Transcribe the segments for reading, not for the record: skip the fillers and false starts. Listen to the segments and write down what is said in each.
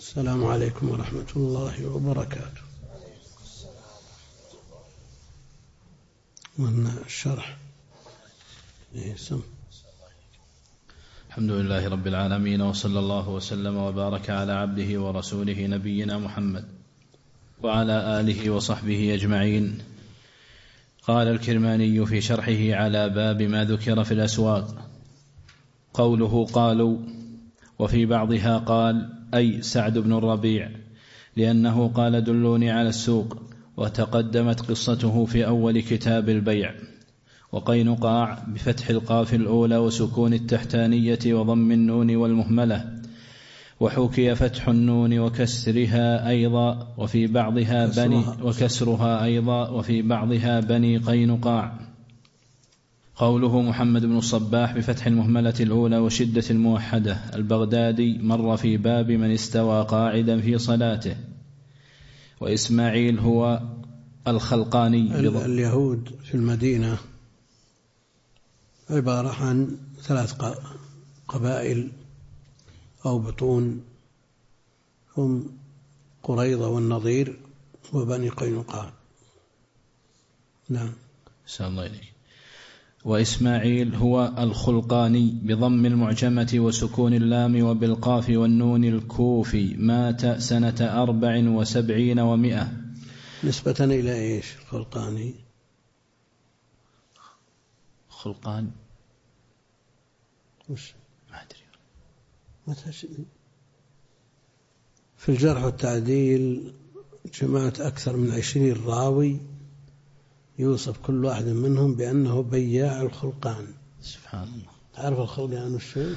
السلام عليكم ورحمة الله وبركاته. من الشرح الحمد لله رب العالمين، وصلى الله وسلم وبارك على عبده ورسوله نبينا محمد وعلى آله وصحبه أجمعين. قال الكرماني في شرحه على باب ما ذكر في الأسواق: قوله قالوا وفي بعضها قال أي سعد بن الربيع، لأنه قال دلوني على السوق، وتقدمت قصته في أول كتاب البيع. وقينقاع بفتح القاف الأولى وسكون التحتانية وضم النون والمهملة، وحكي فتح النون وكسرها أيضا وفي بعضها بني قينقاع. قوله محمد بن الصباح بفتح المهملة الأولى وشدة الموحدة البغدادي، مر في باب من استوى قاعدا في صلاته. وإسماعيل هو الخلقاني. اليهود في المدينة عبارة عن 3 قبائل أو بطون، هم قريظة والنضير وبني قينقاع. نعم. سلام الله عليك. وإسماعيل هو الخلقاني بضم المعجمة وسكون اللام وبالقاف والنون الكوفي، مات سنة 74 و100. نسبة إلى إيش الخلقاني؟ خلقان وش ما أدري. في الجرح والتعديل جمعت أكثر من 20 راوي يوصف كل واحد منهم بأنه بياع الخلقان. سبحان الله. تعرف الخلقان وشو؟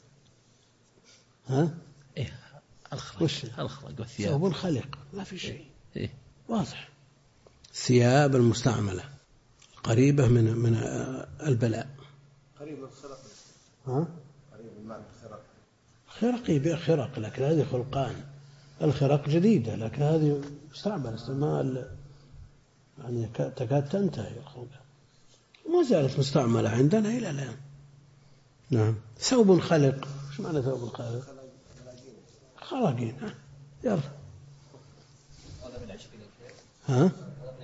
ها؟ إيه الخلق والثياب. ثوب خلق، ما في شيء. إيه؟ واضح. ثياب المستعملة قريبة من البلاء. قريب من الخرق. ها؟ قريب من معنى الخرق. خرق يبيع خرق، لكن هذه خلقان. الخرق جديدة لكن هذه مستعملة استعمال يعني تكاد تنتهي الخلقان، ما زالت مستعملة عندنا إلى الآن. نعم. ثوب خلق، ايش معنى ثوب خلق؟ خلاقين. يلا. ها؟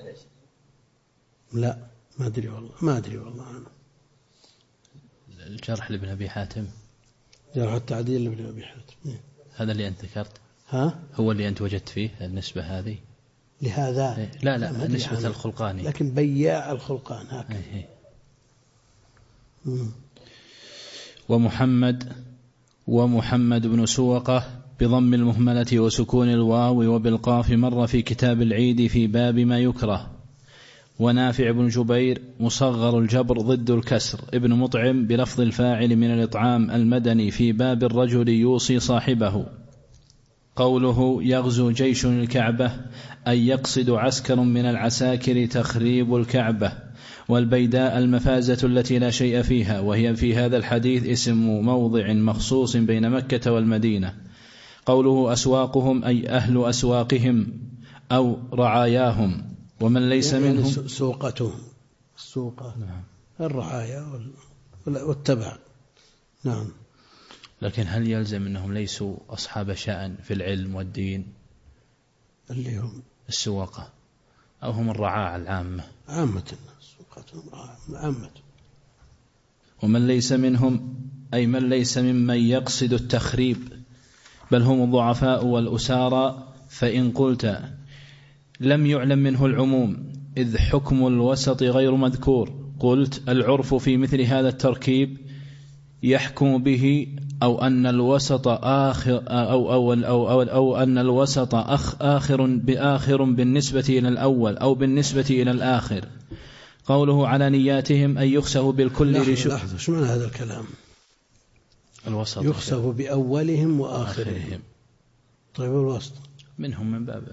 لا ما أدري والله أنا. الجرح لابن أبي حاتم، جرح التعديل لابن أبي حاتم. هذا اللي أنت ذكرت؟ ها؟ هو اللي أنت وجدت فيه النسبة هذه لهذا؟ لا نسبة الخلقاني، لكن بياع الخلقان هكذا. ومحمد بن سوقة بضم المهملة وسكون الواو وبالقاف، مر في كتاب العيد في باب ما يكره. ونافع بن جبير مصغر الجبر ضد الكسر ابن مطعم بلفظ الفاعل من الإطعام المدني في باب الرجل يوصي صاحبه. قوله يغزو جيش الكعبة أي يقصد عسكر من العساكر تخريب الكعبة. والبيداء المفازة التي لا شيء فيها، وهي في هذا الحديث اسم موضع مخصوص بين مكة والمدينة. قوله أسواقهم أي أهل أسواقهم أو رعاياهم. ومن ليس منهم سوقتهم، السوقة. نعم. الرعايا والتبع. نعم. لكن هل يلزم أنهم ليسوا أصحاب شأن في العلم والدين اللي هم السواقة، أو هم الرعاة العامة؟ عامة سوقتهم عامة. ومن ليس منهم أي من ليس ممن يقصد التخريب، بل هم الضعفاء والأسارى. فإن قلت لم يعلم منه العموم إذ حكم الوسط غير مذكور، قلت العرف في مثل هذا التركيب يحكم به أو أن الوسط آخر أو أن الوسط آخر بالنسبة إلى الأول أو بالنسبة إلى الآخر. قوله على نياتهم أن يخسف بالكل. لحظة، شو معنى هذا الكلام؟ الوسط يخسف بأولهم وآخرهم. طيب الوسط منهم من باب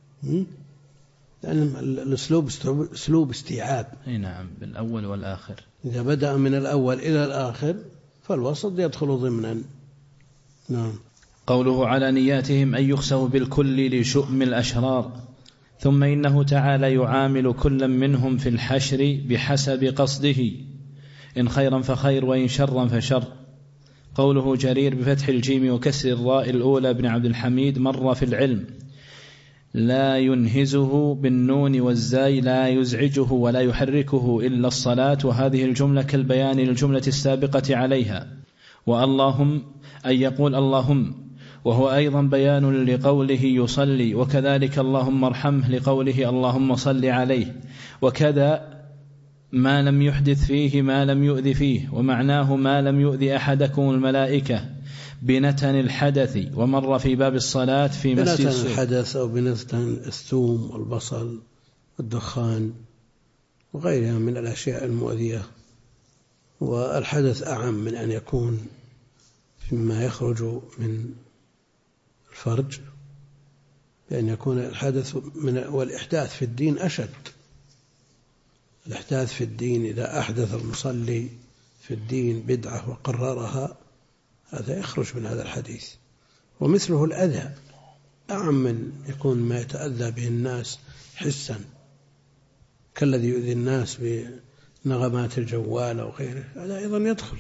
لأن الأسلوب أسلوب استيعاب. نعم، بالأول والآخر. إذا بدأ من الأول إلى الآخر فالوسط يدخل ضمنا. نعم. قوله على نياتهم أن يخسف بالكل لشؤم الأشرار. ثم إنه تعالى يعامل كل منهم في الحشر بحسب قصده، إن خيرا فخير وإن شرا فشر. قوله جرير بفتح الجيم وكسر الراء الأولى بن عبد الحميد مر في العلم، لا ينهزه بالنون والزاي لا يزعجه ولا يحركه إلا الصلاة، وهذه الجملة كالبيان للجملة السابقة عليها. واللهم أن يقول اللهم، وهو أيضا بيان لقوله يصلي، وكذلك اللهم ارحمه لقوله اللهم صل عليه. وكذا ما لم يحدث فيه ما لم يؤذ فيه، ومعناه ما لم يؤذ أحدكم الملائكة بنتن الحدث، ومر في باب الصلاة في مسجد بنتن الحدث أو بنتن الثوم والبصل والدخان وغيرها من الأشياء المؤذية. والحدث أعم من أن يكون فيما يخرج من الفرج، بأن يكون الحدث والإحداث في الدين أشد. الإحداث في الدين إذا أحدث المصلي في الدين بدعة وقررها، هذا يخرج من هذا الحديث. ومثله الأذى أعم من يكون ما يتأذى به الناس حسا، كالذي يؤذي الناس بنغمات الجوال أو غيره، هذا أيضا يدخل.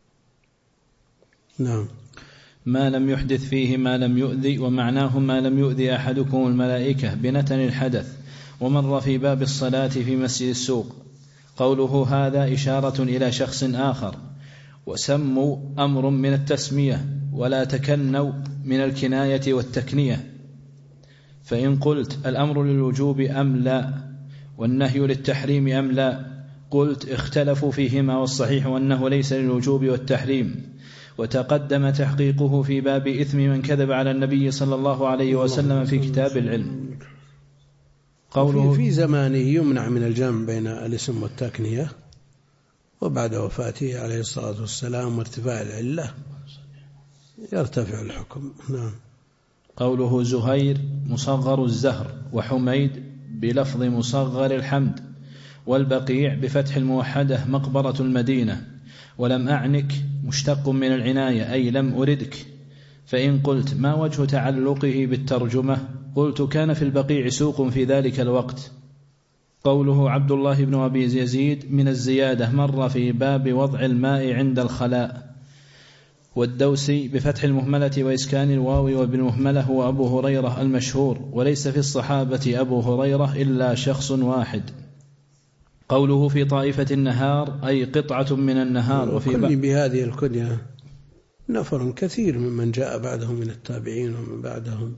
نعم. ما لم يحدث فيه ما لم يؤذي، ومعناه ما لم يؤذي أحدكم الملائكة بنتن الحدث، ومر في باب الصلاة في مسجد السوق. قوله هذا إشارة إلى شخص آخر، وسموا أمر من التسمية، ولا تكنوا من الكناية والتكنية. فإن قلت الأمر للوجوب أم لا، والنهي للتحريم أم لا، قلت اختلفوا فيهما، والصحيح أنه ليس للوجوب والتحريم، وتقدم تحقيقه في باب إثم من كذب على النبي صلى الله عليه وسلم في كتاب العلم. قوله في زمانه يمنع من الجمع بين الاسم والتكنية، وبعد وفاته عليه الصلاة والسلام وارتفاع العلة يرتفع الحكم. نعم. قوله زهير مصغر الزهر، وحميد بلفظ مصغر الحمد، والبقيع بفتح الموحدة مقبرة المدينة. ولم أعنك مشتق من العناية أي لم أردك. فإن قلت ما وجه تعلقه بالترجمة، قلت كان في البقيع سوق في ذلك الوقت. قوله عبد الله بن أبي يزيد من الزيادة مر في باب وضع الماء عند الخلاء. والدوسي بفتح المهملة وإسكان الواو وبالمهملة هو أبو هريرة المشهور، وليس في الصحابة أبو هريرة إلا شخص واحد. قوله في طائفة النهار أي قطعة من النهار. وفي بهذه الكنية نفر كثير ممن جاء بعدهم من التابعين ومن بعدهم.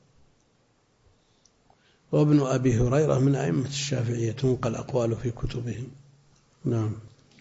وابن أبي هريرة من أئمة الشافعية تنقل أقواله في كتبهم. نعم.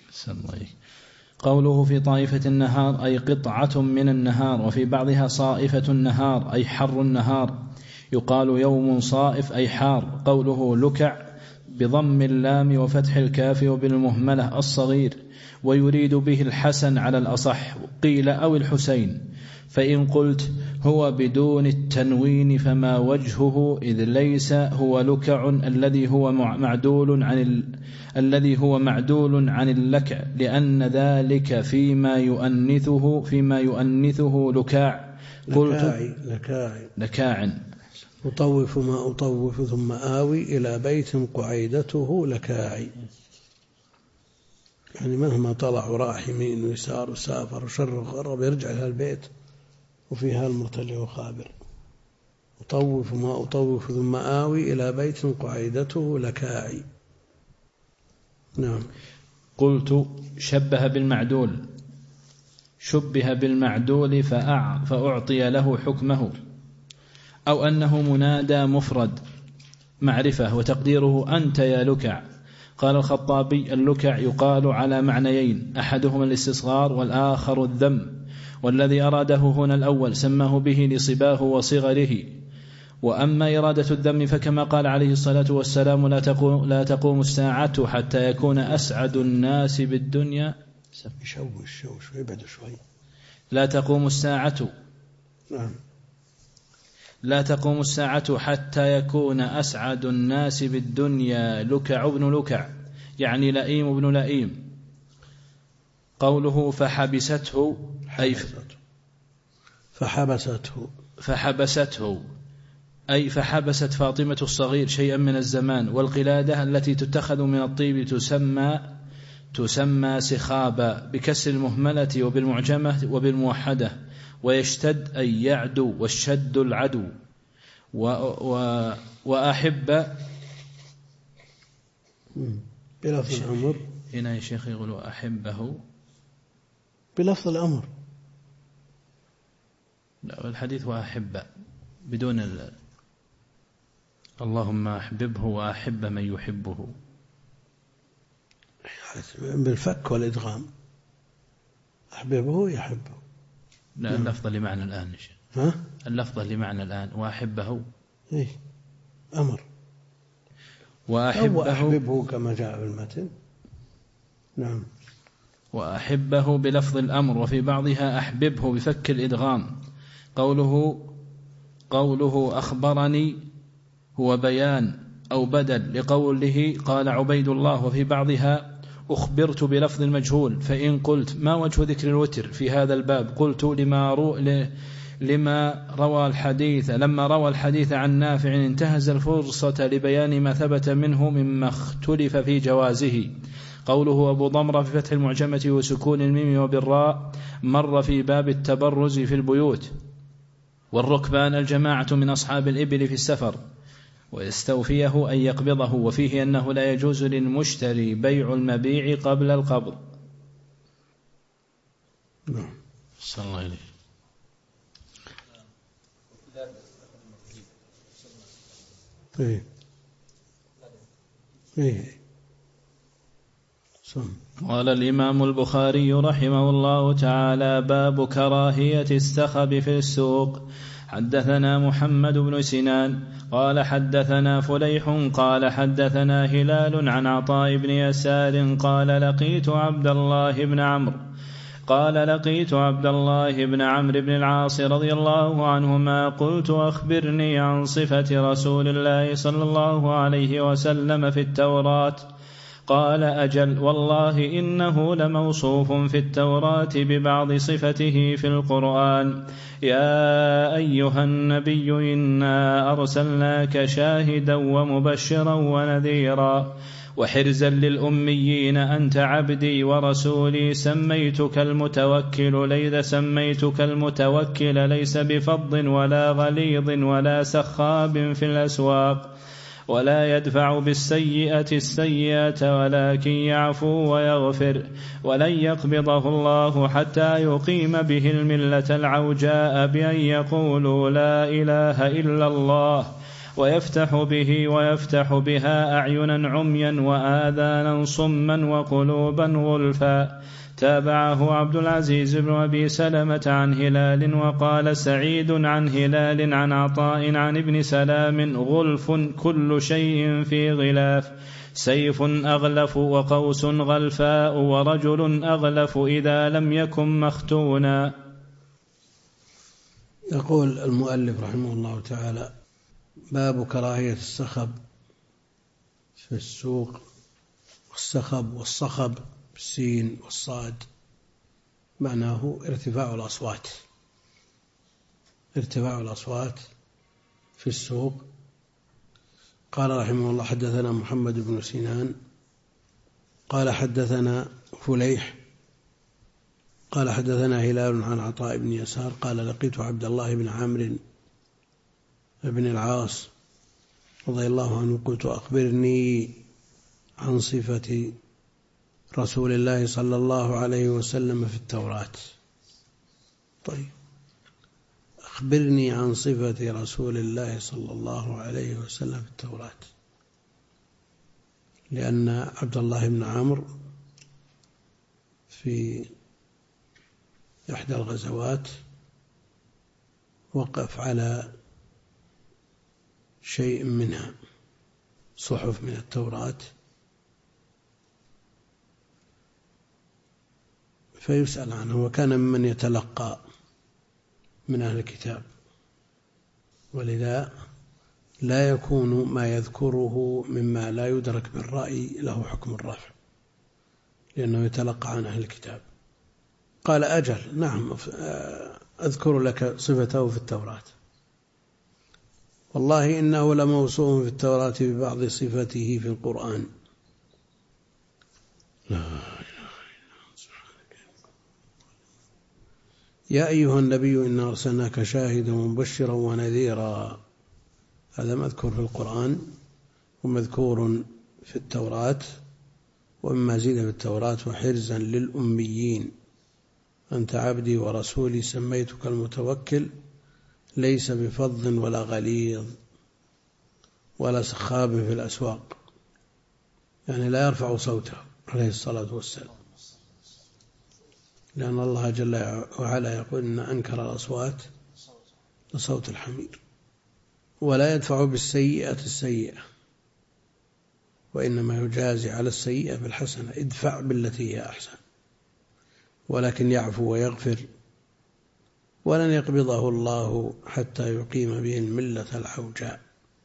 قوله في طائفة النهار أي قطعة من النهار، وفي بعضها صائفة النهار أي حر النهار، يقال يوم صائف أي حار. قوله لكع بضم اللام وفتح الكاف وبالمهملة الصغير، ويريد به الحسن على الأصح، قيل أو الحسين. فإن قلت هو بدون التنوين فما وجهه، إذ ليس هو لكع الذي هو معدول عن اللكع، لأن ذلك فيما يؤنثه لكاع. قلت لكاع أطوف ما أطوف ثم آوي إلى بيت قعيدته لكاعي، يعني مهما طلع وراح يمين ويسار وسافر وشر وغرب يرجع إلى البيت وفيها المرتلع وخابر. أطوف ما أطوف ثم آوي إلى بيت قعيدته لكاعي. نعم. قلت شبه بالمعدول فأعطي له حكمه، أو أنه منادى مفرد معرفة وتقديره أنت يا لكع. قال الخطابي اللكع يقال على معنيين، أحدهما الاستصغار والآخر الذم، والذي أراده هنا الأول سماه به لصباه وصغره. وأما إرادة الذم فكما قال عليه الصلاة والسلام لا تقوم الساعة حتى يكون أسعد الناس بالدنيا. لا تقوم الساعة حتى يكون أسعد الناس بالدنيا لكع ابن لكع، يعني لئيم ابن لئيم. قوله فحبسته أي فحبست فاطمة الصغير شيئا من الزمان. والقلادة التي تتخذ من الطيب تسمى سخابا بكسر المهملة وبالمعجمة وبالموحدة، ويشتد أي يعدو، والشد العدو. وأحب بلفظ الأمر. هنا يا شيخ يقول وأحبه بلفظ الأمر. لا، الحديث وأحب بدون اللهم أحببه وأحب من يحبه بالفك والإدغام. أحببه يحبه. لا، اللفظة لمعنى الآن. ها؟ اللفظة لمعنى الآن وأحبه إيه أمر. وأحببه كما جاء في المتن. نعم. وأحبه بلفظ الأمر، وفي بعضها أحببه بفك الإدغام. قوله أخبرني هو بيان أو بدل لقوله قال عبيد الله، وفي بعضها أخبرت بلفظ المجهول. فإن قلت ما وجه ذكر الوتر في هذا الباب، قلت لما روى الحديث عن نافع انتهز الفرصة لبيان ما ثبت منه مما اختلف في جوازه. قوله أبو ضمرة في فتح المعجمة وسكون الميم وبالراء مر في باب التبرز في البيوت. والركبان الجماعة من أصحاب الإبل في السفر، ويستوفيه أن يقبضه. وفيه أنه لا يجوز للمشتري بيع المبيع قبل القبض. صلى الله عليه. قال الإمام البخاري رحمه الله تعالى: باب كراهية السخب في السوق. حدثنا محمد بن سنان قال حدثنا فليح قال حدثنا هلال عن عطاء بن يسار قال لقيت عبد الله بن عمرو بن العاص رضي الله عنهما قلت أخبرني عن صفة رسول الله صلى الله عليه وسلم في التوراة. قال أجل، والله إنه لموصوف في التوراة ببعض صفته في القرآن: يا أيها النبي إنا أرسلناك شاهدا ومبشرا ونذيرا وحرزا للأميين أنت عبدي ورسولي سميتك المتوكل ليس بفظ ولا غليظ ولا سخاب في الأسواق، ولا يدفع بالسيئة السيئة ولكن يعفو ويغفر، ولن يقبضه الله حتى يقيم به الملة العوجاء بأن يقولوا لا إله إلا الله ويفتح بها أعينا عميا وآذانا صما وقلوبا غلفا. تابعه عبد العزيز بن أبي سلمة عن هلال. وقال سعيد عن هلال عن عطاء عن ابن سلام: غلف كل شيء في غلاف، سيف أغلف وقوس غلفاء ورجل أغلف إذا لم يكن مختونا. يقول المؤلف رحمه الله تعالى: باب كراهية السخب في السوق. والسخب والصخب بالسين والصاد معناه ارتفاع الأصوات في السوق. قال رحمه الله: حدثنا محمد بن سنان قال حدثنا فليح قال حدثنا هلال عن عطاء بن يسار قال لقيت عبد الله بن عمرو بن العاص رضي الله عنه قلت أخبرني عن صفة رسول الله صلى الله عليه وسلم في التوراة. طيب، أخبرني عن صفة رسول الله صلى الله عليه وسلم في التوراة، لأن عبد الله بن عمرو في إحدى الغزوات وقف على شيء منها، صحف من التوراة، فيسأل عنه، وكان ممن يتلقى من أهل الكتاب، ولذا لا يكون ما يذكره مما لا يدرك بالرأي له حكم الرفع، لأنه يتلقى عن أهل الكتاب. قال أجل، نعم، أذكر لك صفته في التوراة. والله إنه لموصوف في التوراة ببعض صفته في القرآن. لا يا أيها النبي إنا أرسلناك شاهدا ومبشرا ونذيرا. هذا مذكور في القرآن ومذكور في التوراة، ومما زيد في التوراة وحرزا للأميين أنت عبدي ورسولي سميتك المتوكل ليس بفظ ولا غليظ ولا سخاب في الأسواق، يعني لا يرفع صوته عليه الصلاة والسلام، لأن الله جل وعلا يقول إن أنكر الأصوات لصوت الحمير. ولا يدفع بالسيئة السيئة، وإنما يجازي على السيئة بالحسنة، ادفع بالتي هي أحسن، ولكن يعفو ويغفر. ولن يقبضه الله حتى يقيم به الملة الحوجاء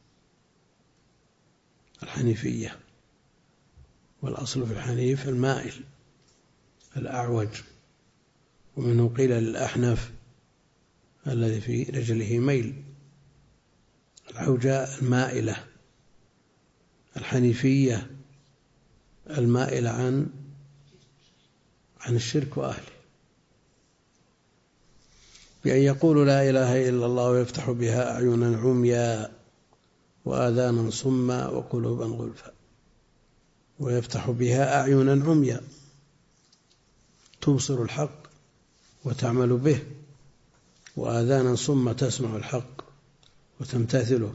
الحنيفية، والأصل في الحنيف المائل الأعوج، ومنه قيل للأحنف الذي في رجله ميل. الحوجاء المائلة، الحنيفية المائلة عن الشرك وأهله، بأن يقولوا لا إله إلا الله ويفتح بها أعينا عميا وآذانا صما وقلوبا غلفا. ويفتح بها أعينا عميا تبصر الحق وتعمل به، وآذانا صما تسمع الحق وتمتثله.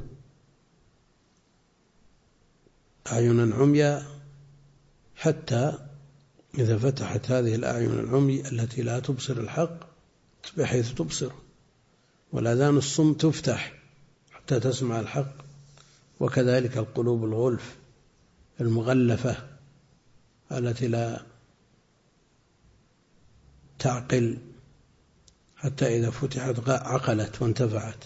أعينا عميا حتى إذا فتحت هذه الأعين العمي التي لا تبصر الحق بحيث تبصر، والآذان الصم تفتح حتى تسمع الحق، وكذلك القلوب الغلف المغلفة التي لا تعقل حتى إذا فتحت عقلت وانتفعت.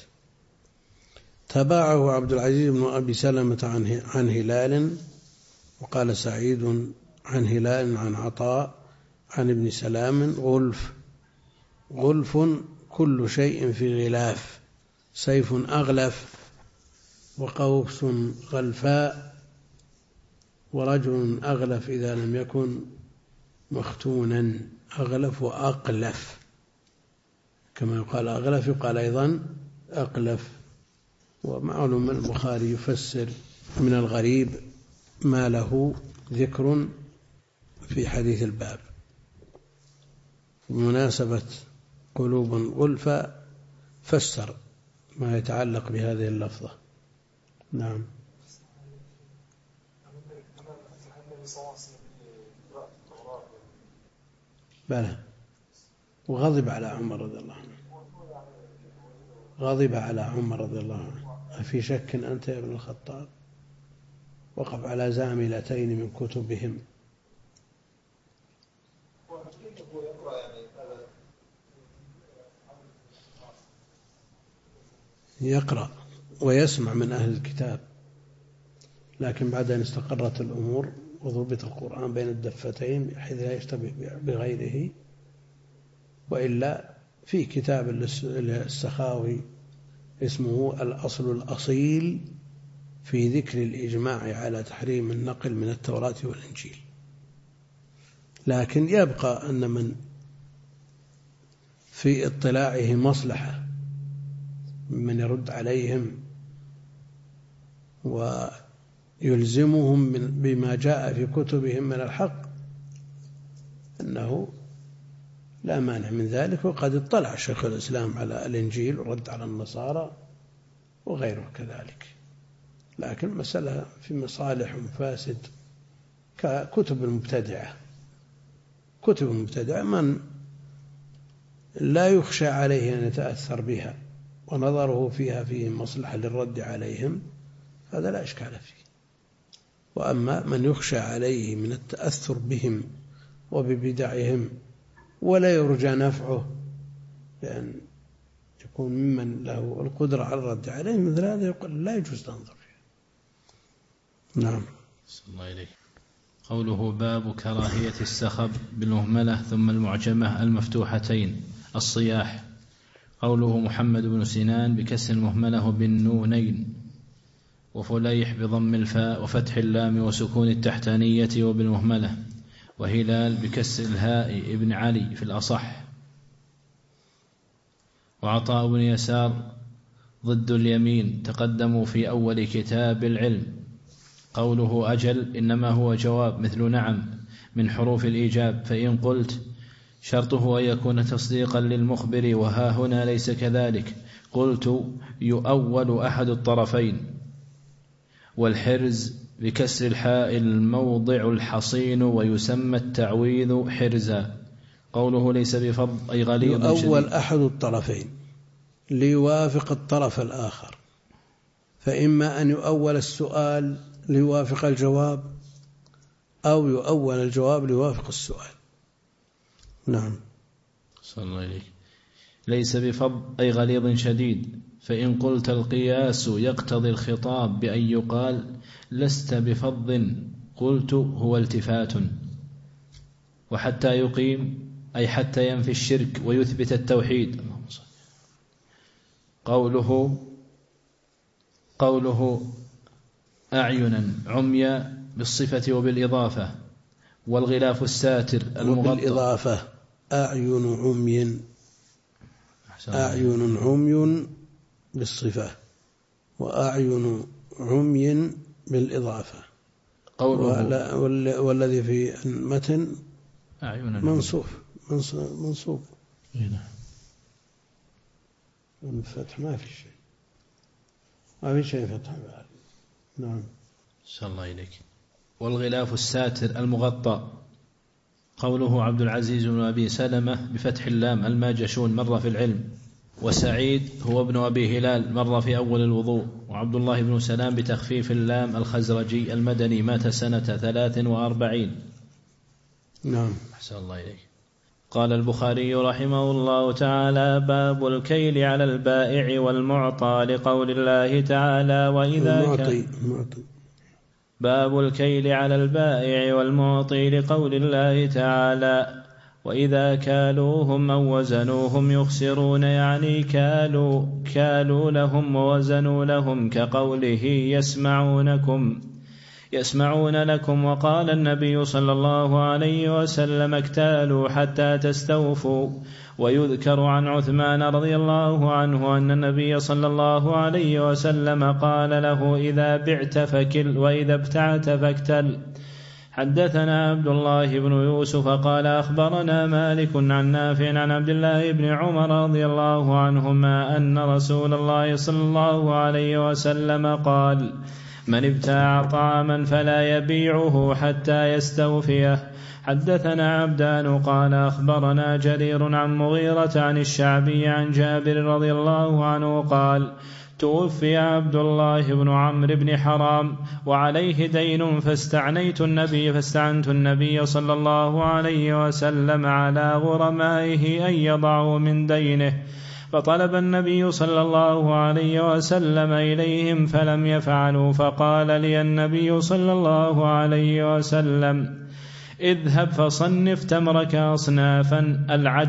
تباعه عبد العزيز بن أبي سلمة عن هلال، وقال سعيد عن هلال عن عطاء عن ابن سلام: غلف كل شيء في غلاف، سيف أغلف وقوس غلفاء، ورجل أغلف إذا لم يكن مختونا. أغلف وأقلف، كما يقال أغلف يقال أيضا أقلف. ومعلوم البخاري يفسر من الغريب ما له ذكر في حديث الباب. بمناسبة قلوب غلفة فسر ما يتعلق بهذه اللفظة. نعم. بلى، وغضب على عمر رضي الله عنه، غضب على عمر رضي الله عنه. أفي شك أنت يا ابن الخطاب؟ وقف على زاملتين من كتبهم. يقرأ ويسمع من أهل الكتاب، لكن بعد أن استقرت الأمور وضبط القرآن بين الدفتين بحيث لا يشتبه بغيره. وإلا في كتاب السخاوي اسمه الأصل الأصيل في ذكر الإجماع على تحريم النقل من التوراة والإنجيل، لكن يبقى أن من في اطلاعه مصلحة من يرد عليهم ويلزمهم بما جاء في كتبهم من الحق أنه لا مانع من ذلك. وقد اطلع شيخ الإسلام على الإنجيل ورد على النصارى وغيره كذلك، لكن مسألة في مصالح ومفاسد ككتب المبتدعة. كتب المبتدعة من لا يخشى عليه أن يتأثر بها ونظره فيها فيه مصلحة للرد عليهم هذا لا إشكال فيه. وأما من يخشى عليه من التأثر بهم وببدعهم ولا يرجى نفعه لأن يكون ممن له القدرة على الرد عليه، مثل هذا يقول لا يجوز تنظر فيه. نعم. صلى الله عليه. قوله باب كراهية السخب بالمهملة ثم المعجمة المفتوحتين الصياح. قوله محمد بن سنان بكسر المهملة بالنونين، وفليح بضم الفاء وفتح اللام وسكون التحتانية وبالمهملة، وهلال بكسر الهاء ابن علي في الأصح. وعطاء بن يسار ضد اليمين تقدموا في أول كتاب العلم. قوله أجل إنما هو جواب مثل نعم من حروف الإيجاب، فإن قلت شرطه أن يكون تصديقا للمخبر وها هنا ليس كذلك قلت يؤول أحد الطرفين. والحرز بكسر الحاء الموضع الحصين ويسمى التعويذ حرزا. قوله ليس بفض أي غليظ يؤول أحد الطرفين ليوافق الطرف الآخر، فإما أن يؤول السؤال ليوافق الجواب أو يؤول الجواب ليوافق السؤال. نعم. صلى الله عليه. ليس بفض أي غليظ شديد، فإن قلت القياس يقتضي الخطاب بأن يقال لست بفض قلت هو التفات. وحتى يقيم أي حتى ينفي الشرك ويثبت التوحيد. قوله أعينا عميا بالصفة وبالإضافة. والغلاف الساتر المغطى وبالإضافة أعين عمي، أعين عمي بالصفة وأعين عمي بالإضافة. قوله والذي في المتن منصوب الفتح ما في شيء فتح. نعم. صلى الله إليك. والغلاف الساتر المغطى. قوله عبد العزيز بن أبي سلمة بفتح اللام الماجشون مر في العلم. وسعيد هو ابن أبي هلال مر في أول الوضوء. وعبد الله بن سلام بتخفيف اللام الخزرجي المدني مات سنة 43. نعم. أحسن الله إليك. قال البخاري رحمه الله تعالى باب الكيل على البائع والمعطى لقول الله تعالى وإذا كان باب الكيل على البائع والمعطي لقول الله تعالى وإذا كالوهم أو وزنوهم يخسرون، يعني كالوا لهم ووزنوا لهم، كقوله يسمعون لكم. وقال النبي صلى الله عليه وسلم اكتالوا حتى تستوفوا. ويذكر عن عثمان رضي الله عنه أن النبي صلى الله عليه وسلم قال له إذا بعت فكل وإذا ابتعت فاكتل. حدثنا عبد الله بن يوسف قال أخبرنا مالك عن نافع عن عبد الله بن عمر رضي الله عنهما أن رسول الله صلى الله عليه وسلم قال من ابتاع طعاما فلا يبيعه حتى يستوفيه. حدثنا عبدان قال أخبرنا جرير عن مغيرة عن الشعبي عن جابر رضي الله عنه قال توفي عبد الله بن عمرو بن حرام وعليه دين فاستعنت النبي صلى الله عليه وسلم على غرمائه أن يضعوا من دينه، فطلب النبي صلى الله عليه وسلم إليهم فلم يفعلوا، فقال لي النبي صلى الله عليه وسلم اذهب فصنف تمرك أصنافا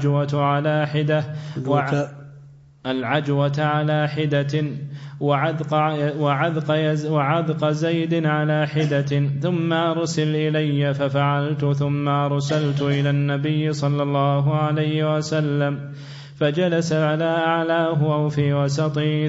العجوة على حدة وعذق زيد على حدة ثم أرسل إلي، ففعلت ثم أرسلت إلى النبي صلى الله عليه وسلم فجلس على أعلاه أو في وسطه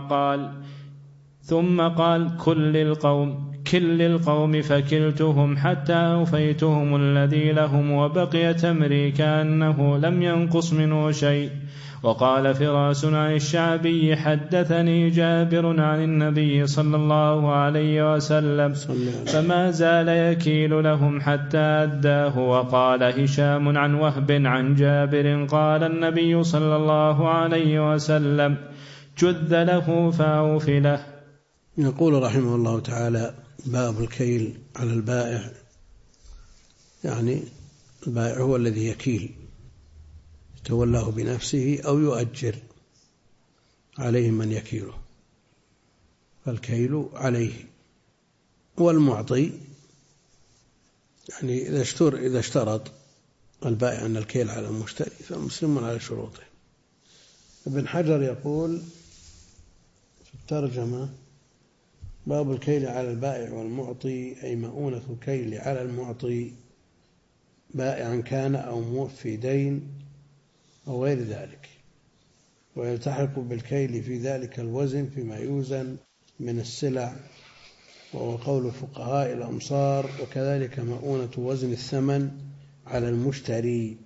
ثم قال كل القوم فكلتهم حتى أوفيتهم الذي لهم وبقي تمري كأنه لم ينقص منه شيء. وقال فراس عن الشعبي حدثني جابر عن النبي صلى الله عليه وسلم فما زال يكيل لهم حتى أداه. وقال هشام عن وهب عن جابر قال النبي صلى الله عليه وسلم جذ له فأوف له. يقول رحمه الله تعالى باب الكيل على البائع، يعني البائع هو الذي يكيل يتولاه بنفسه أو يؤجر عليه من يكيله، فالكيل عليه. والمعطي يعني إذا اشترط البائع أن الكيل على المشتري فمسلم على شروطه. ابن حجر يقول في الترجمة باب الكيل على البائع والمعطي أي مؤونة الكيل على المعطي بائعا كان أو موفي دين أو غير ذلك. ويلتحق بالكيل في ذلك الوزن فيما يوزن من السلع، وهو قول فقهاء الأمصار. وكذلك مؤونة وزن الثمن على المشتري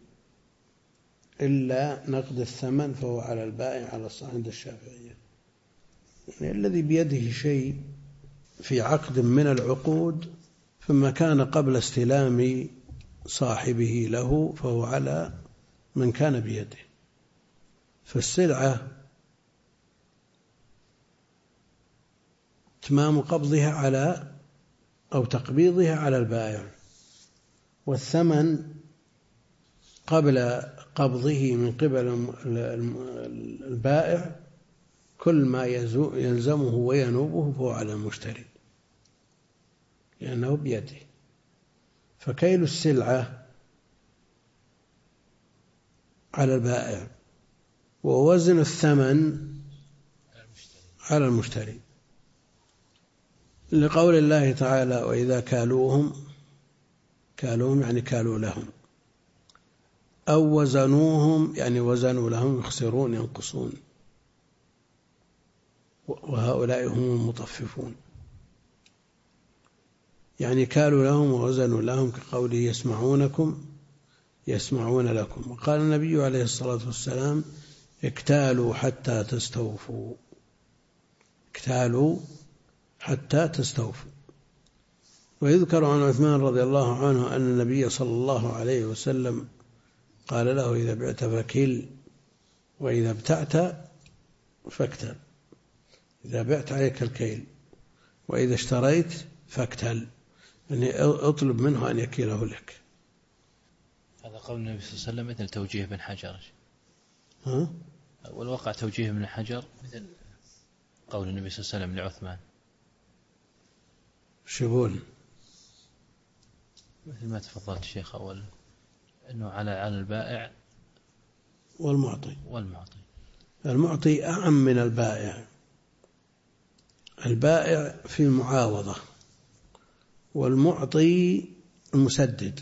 إلا نقد الثمن فهو على البائع على الصحيح عند الشافعية. يعني الذي بيده شيء في عقد من العقود ثم كان قبل استلام صاحبه له فهو على من كان بيده. فالسلعة تمام قبضها على أو تقبيضها على البائع، والثمن قبل قبضه من قبل البائع كل ما يلزمه وينوبه فهو على المشتري لأنه بيده. فكيل السلعة على البائع ووزن الثمن على المشتري، لقول الله تعالى: وإذا كالوهم يعني كالوا لهم، أو وزنوهم يعني وزنوا لهم، يخسرون ينقصون، وهؤلاء هم المطففون. يعني كالوا لهم ووزنوا لهم كقوله: يسمعونكم يسمعون لكم. وقال النبي عليه الصلاة والسلام: اكتالوا حتى تستوفوا، اكتالوا حتى تستوفوا. ويذكر عن عثمان رضي الله عنه أن النبي صلى الله عليه وسلم قال له: إذا بعت فكل، وإذا ابتعت فاكتل. إذا بعت عليك الكيل، وإذا اشتريت فاكتل، يعني اطلب منه أن يكيله لك. هذا قول النبي صلى الله عليه وسلم مثل توجيه ابن حجر. والواقع توجيه ابن حجر مثل قول النبي صلى الله عليه وسلم لعثمان. شبول مثل ما تفضلت الشيخ أول، أنه على البائع والمعطي. المعطي أعم من البائع. البائع في المعاوضة، والمعطي مسدد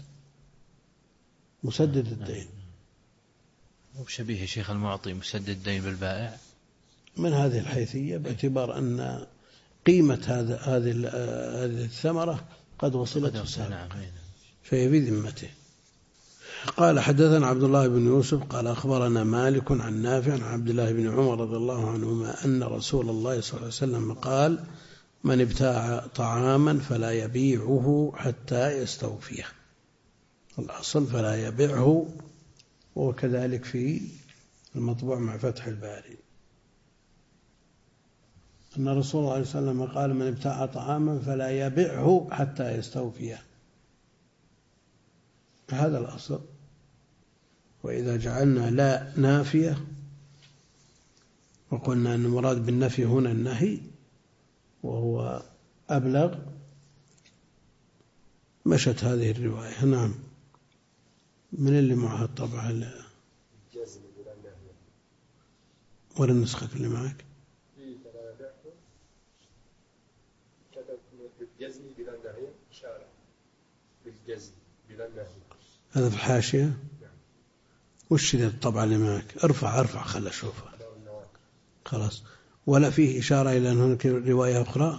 الدين. وبشبيه شيخ المعطي مسدد الدين بالبائع من هذه الحيثية، باعتبار أن قيمة هذه الثمرة قد وصلت فهي بذمته. قال: حدثنا عبد الله بن يوسف قال: أخبرنا مالك عن نافع عن عبد الله بن عمر رضي الله عنهما أن رسول الله صلى الله عليه وسلم قال: من ابتاع طعاما فلا يبيعه حتى يستوفيه. الأصل فلا يبيعه، وكذلك في المطبوع مع فتح الباري أن رسول الله صلى الله عليه وسلم قال: من ابتاع طعاما فلا يبيعه حتى يستوفيه. هذا الأصل. وإذا جعلنا لا نافية وقلنا أن المراد بالنفي هنا النهي وهو أبلغ، مشت هذه الرواية. نعم. من اللي معها الطبعة ولا النسخة اللي معك؟ بالجزم بلا نهي شارع بالجزم بلا نهي. هذا في الحاشية. وش ذي الطبعة اللي معك؟ ارفع خل أشوفها. خلاص. ولا فيه إشارة إلى أن هناك رواية أخرى؟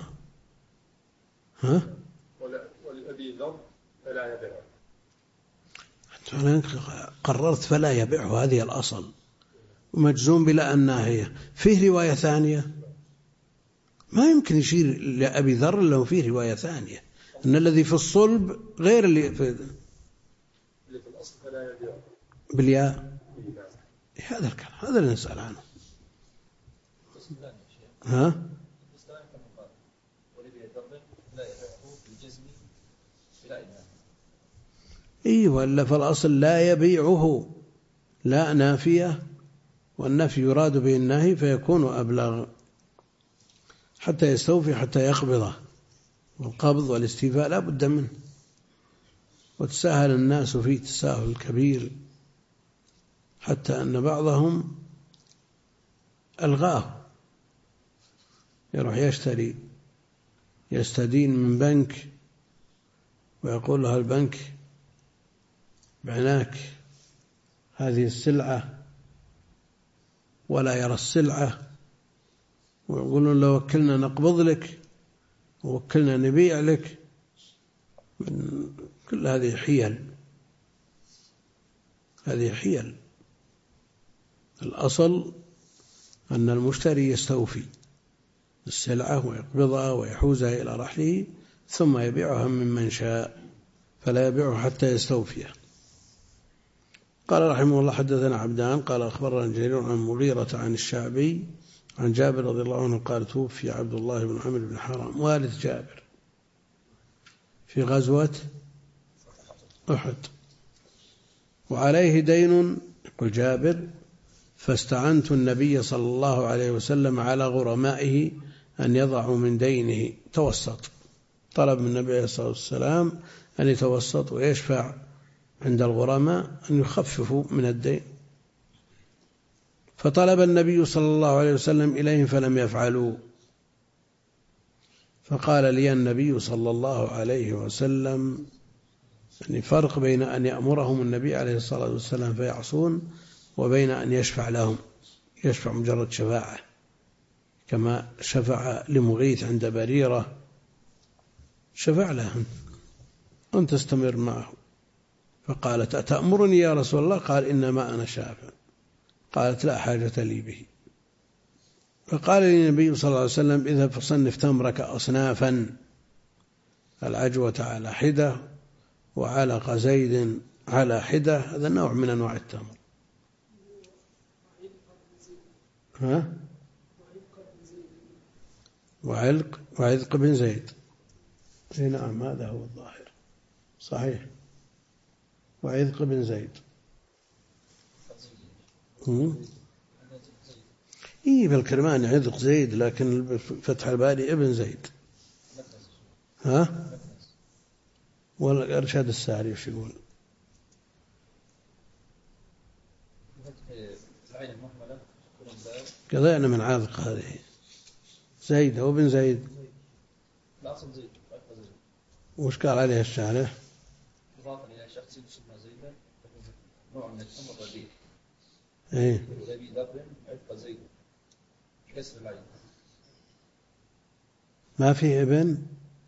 والأبي ذر فلا يبيعه. أنت قررت فلا يبيعه، هذه الأصل، ومجزوم بلا الناهية. فيه رواية ثانية؟ ما يمكن يشير لأبي ذر لو فيه رواية ثانية، أن الذي في الصلب غير اللي في الأصل فلا يبيعه بالياء. هذا الكلام، هذا اللي نسأل عنه. ولا فالأصل لا يبيعه، لا نافية، والنفي يراد به النهي فيكون أبلغ. حتى يستوفي حتى يقبضه، والقبض والاستيفاء لا بد منه. وتساهل الناس فيه تساهل كبير، حتى أن بعضهم ألغاه، يروح يستدين من بنك ويقول له البنك: بعناك هذه السلعة ولا يرى السلعة، ويقولون لو وكلنا نقبض لك ووكلنا نبيع لك. كل هذه حيل، هذه حيل. الأصل أن المشتري يستوفي السلعة ويقبضها ويحوزها إلى رحله ثم يبيعها ممن شاء، فلا يبيعها حتى يستوفيها. قال رحمه الله حدثنا عبدان قال أخبرنا جرير عن مغيرة عن الشعبي عن جابر رضي الله عنه قال توفي عبد الله بن عمرو بن حرام والد جابر في غزوة أحد وعليه دين. يقول جابر فاستعنت النبي صلى الله عليه وسلم على غرمائه أن يضعوا من دينه. توسط، طلب من النبي عليه الصلاة والسلام أن يتوسط ويشفع عند الغرماء أن يخففوا من الدين، فطلب النبي صلى الله عليه وسلم إليهم فلم يفعلوا. فقال لي النبي صلى الله عليه وسلم، يعني فرق بين أن يأمرهم النبي عليه الصلاة والسلام فيعصون وبين أن يشفع لهم، يشفع مجرد شفاعة كما شفع لمغيث عند بريرة، شفع لهم أن تستمر معه. فقالت أتأمرني يا رسول الله؟ قال إنما أنا شافع. قالت لا حاجة لي به. فقال لي النبي صلى الله عليه وسلم اذهب فصنف تمرك أصنافا، العجوة على حدة وعلق زيد على حدة، هذا نوع من أنواع التمر. ها؟ وعذق بن زيد. نعم هذا هو الظاهر صحيح، وعذق بن زيد. إيه بالكرماني عذق زيد، لكن فتح الباري ابن زيد. ها؟ ولا إرشاد الساري وش يقول؟ قضينا من عاذق هذه زيد أو بن زيد. وش قال عليه الشارح؟ إضافة إلى شخص يسمى زيدا نوع من التمر رديء. إيه. أبي ذر عتق زيد كسر العين. ما فيه ابن،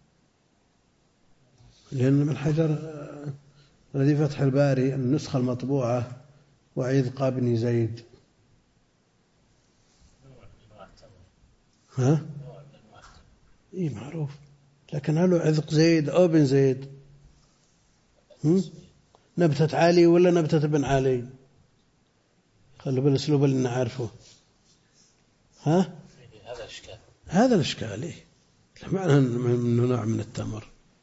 لأن من الحجر الذي فتح الباري النسخة المطبوعة وعذق بن زيد. ها؟ إيه معروف، لكن هل هو عذق زيد أو بن زيد؟ نبتة علي ولا نبتة بن علي؟ خلوا بالأسلوب اللي نعرفه. ها؟ هذا الإشكال. إيه معنى أنه نوع من التمر.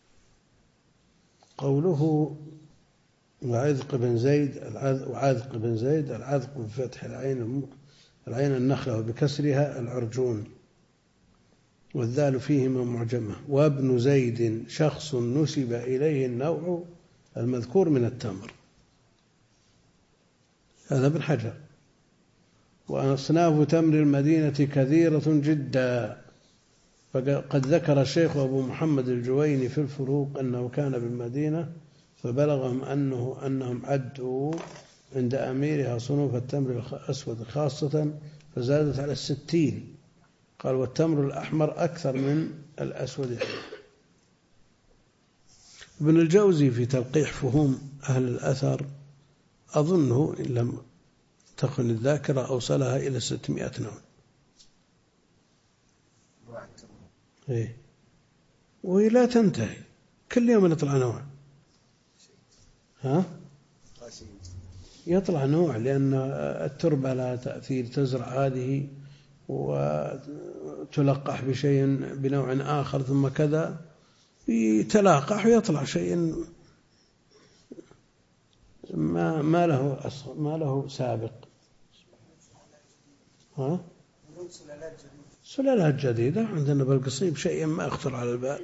قوله وعذق بن زيد، وعذق بن زيد، العذق بفتح العين النخلة وبكسرها العرجون، والذال فيهما معجمة. وابن زيد شخص نسب إليه النوع المذكور من التمر. هذا ابن حجر. وأصناف تمر المدينة كثيرة جدا. فقد ذكر الشيخ أبو محمد الجويني في الفروق أنه كان بالمدينة فبلغهم أنهم عدوا عند أميرها صنوف التمر الأسود خاصة فزادت على 60. قال والتمر الأحمر أكثر من الأسود. ابن الجوزي في تلقيح فهوم أهل الأثر أظنه إن لم تخن الذاكرة أوصلها إلى 600 نوع. إيه. وهي لا تنتهي، كل يوم يطلع نوع. ها؟ يطلع نوع، لأن التربة لها تأثير، تزرع هذه وتلقح بشيء بنوع آخر ثم كذا يتلاقح ويطلع شيء ما له سابق. ها؟ سلالات جديدة عندنا بالقصيب شيء ما يخطر على البال.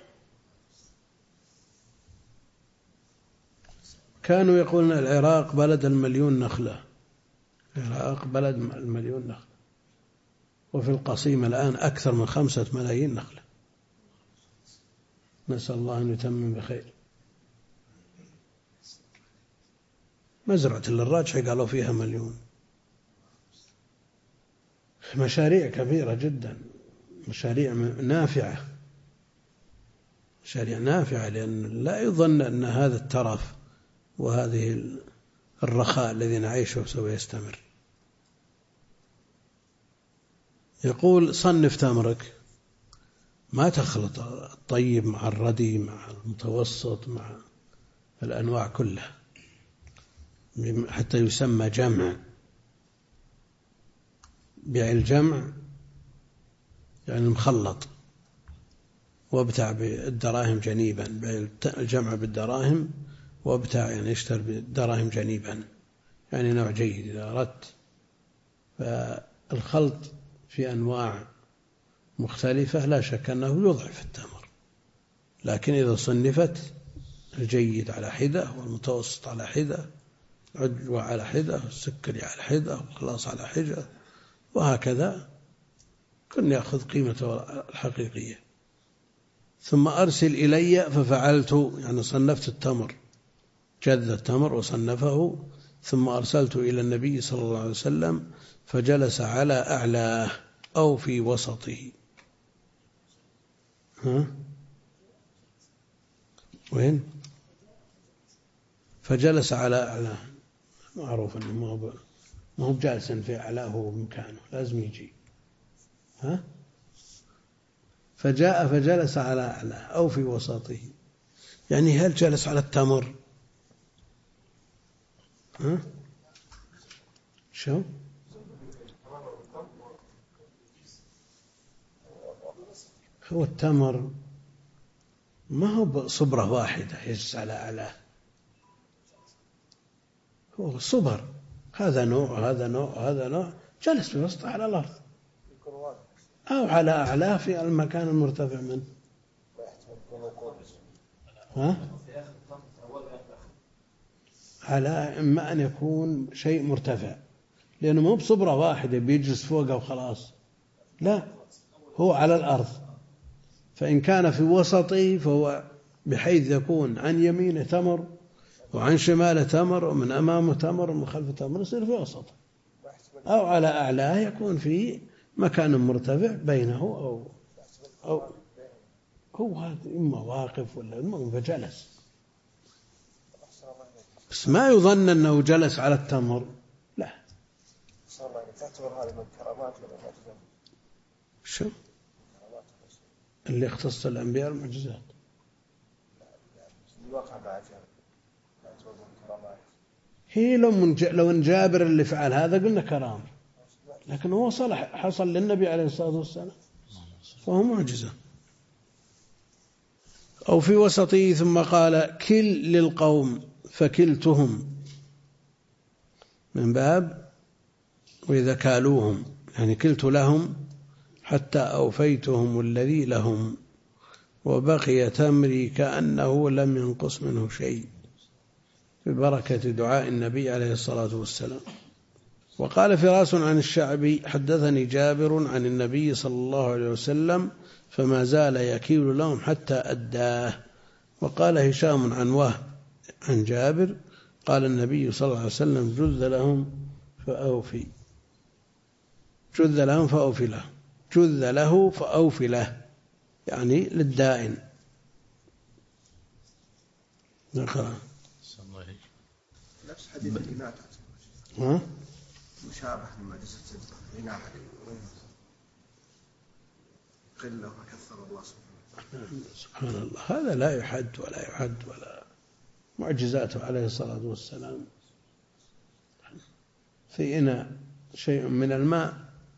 كانوا يقولون العراق بلد 1,000,000 نخلة، العراق بلد 1,000,000 نخلة، وفي القصيم الآن أكثر من 5 ملايين نخلة. نسأل الله أن يتمم بخير. مزرعة الراجحي قالوا فيها 1,000,000. مشاريع كبيرة جدا، مشاريع نافعة، مشاريع نافعة، لأن لا يظن أن هذا الترف وهذه الرخاء الذي نعيشه سوف يستمر. يقول صنف تمرك، ما تخلط الطيب مع الردي مع المتوسط مع الأنواع كلها حتى يسمى جمع. بيع الجمع يعني مخلط، وابتاع بالدراهم جنيبا، بيع الجمع بالدراهم وابتاع يعني يشتري بالدراهم جنيبا، يعني نوع جيد إذا أردت. فالخلط في أنواع مختلفة لا شك أنه يضعف التمر، لكن إذا صنفت الجيد على حدة والمتوسط على حدة، العجوة على حدة والسكري على حدة والخلاص على حدة، وهكذا كن يأخذ قيمته الحقيقية. ثم أرسل إلي ففعلت، يعني صنفت التمر، جذ التمر وصنفه، ثم أرسلت إلى النبي صلى الله عليه وسلم فجلس على أعلاه أو في وسطه. وين؟ فجلس على أعلاه، معروف أنه ما هو جالسا في أعلاه ومكانه، لازم يجي. فجاء فجلس على أعلاه أو في وسطه، يعني هل جلس على التمر؟ شو؟ هو التمر ما هو بصبرة واحدة يجلس على أعلاه، هو صبر، هذا نوع هذا نوع هذا نوع، جلس في وسطه على الأرض أو على أعلاه في المكان المرتفع منه. على إما أن يكون شيء مرتفع، لأنه مو بصبرة واحدة بيجلس فوقه وخلاص، لا، هو على الأرض. فإن كان في وسطه فهو بحيث يكون عن يمينه تمر وعن شماله تمر ومن أمامه تمر ومن خلفه تمر، يصير في وسطه. أو على أعلاه يكون في مكان مرتفع بينه أو هو هذا إما واقف ولا إما فجلس، بس ما يظن أنه جلس على التمر، لا. تعتبر هذه من الكرامات ولا معجزات؟ شو اللي اختص الأنبياء المعجزات؟ الواقع بعد تعتبر من الكرامات. هي لو ان جابر اللي فعل هذا قلنا كرامة، لكن هو حصل للنبي عليه الصلاة والسلام فهو معجزة. أو في وسطه ثم قال كل للقوم فكلتهم، من باب وإذا كالوهم، يعني كلت لهم حتى أوفيتهم الذي لهم، وبقي تمري كأنه لم ينقص منه شيء، ببركة دعاء النبي عليه الصلاة والسلام. وقال فراس عن الشعبي حدثني جابر عن النبي صلى الله عليه وسلم فما زال يكيل لهم حتى أداه. وقال هشام عن وهب عن جابر قال النبي صلى الله عليه وسلم جذ لهم فأوفي، جذ لهم فأوفي له، جذ له فأوفي له، يعني للدائن. نقرأ نفس حديث الإناث مشابه لمعجزة الإناث، قلة وكثر الله سبحان الله. هذا لا يحد ولا يحد ولا معجزاته عليه الصلاة والسلام. في إناء شيء من الماء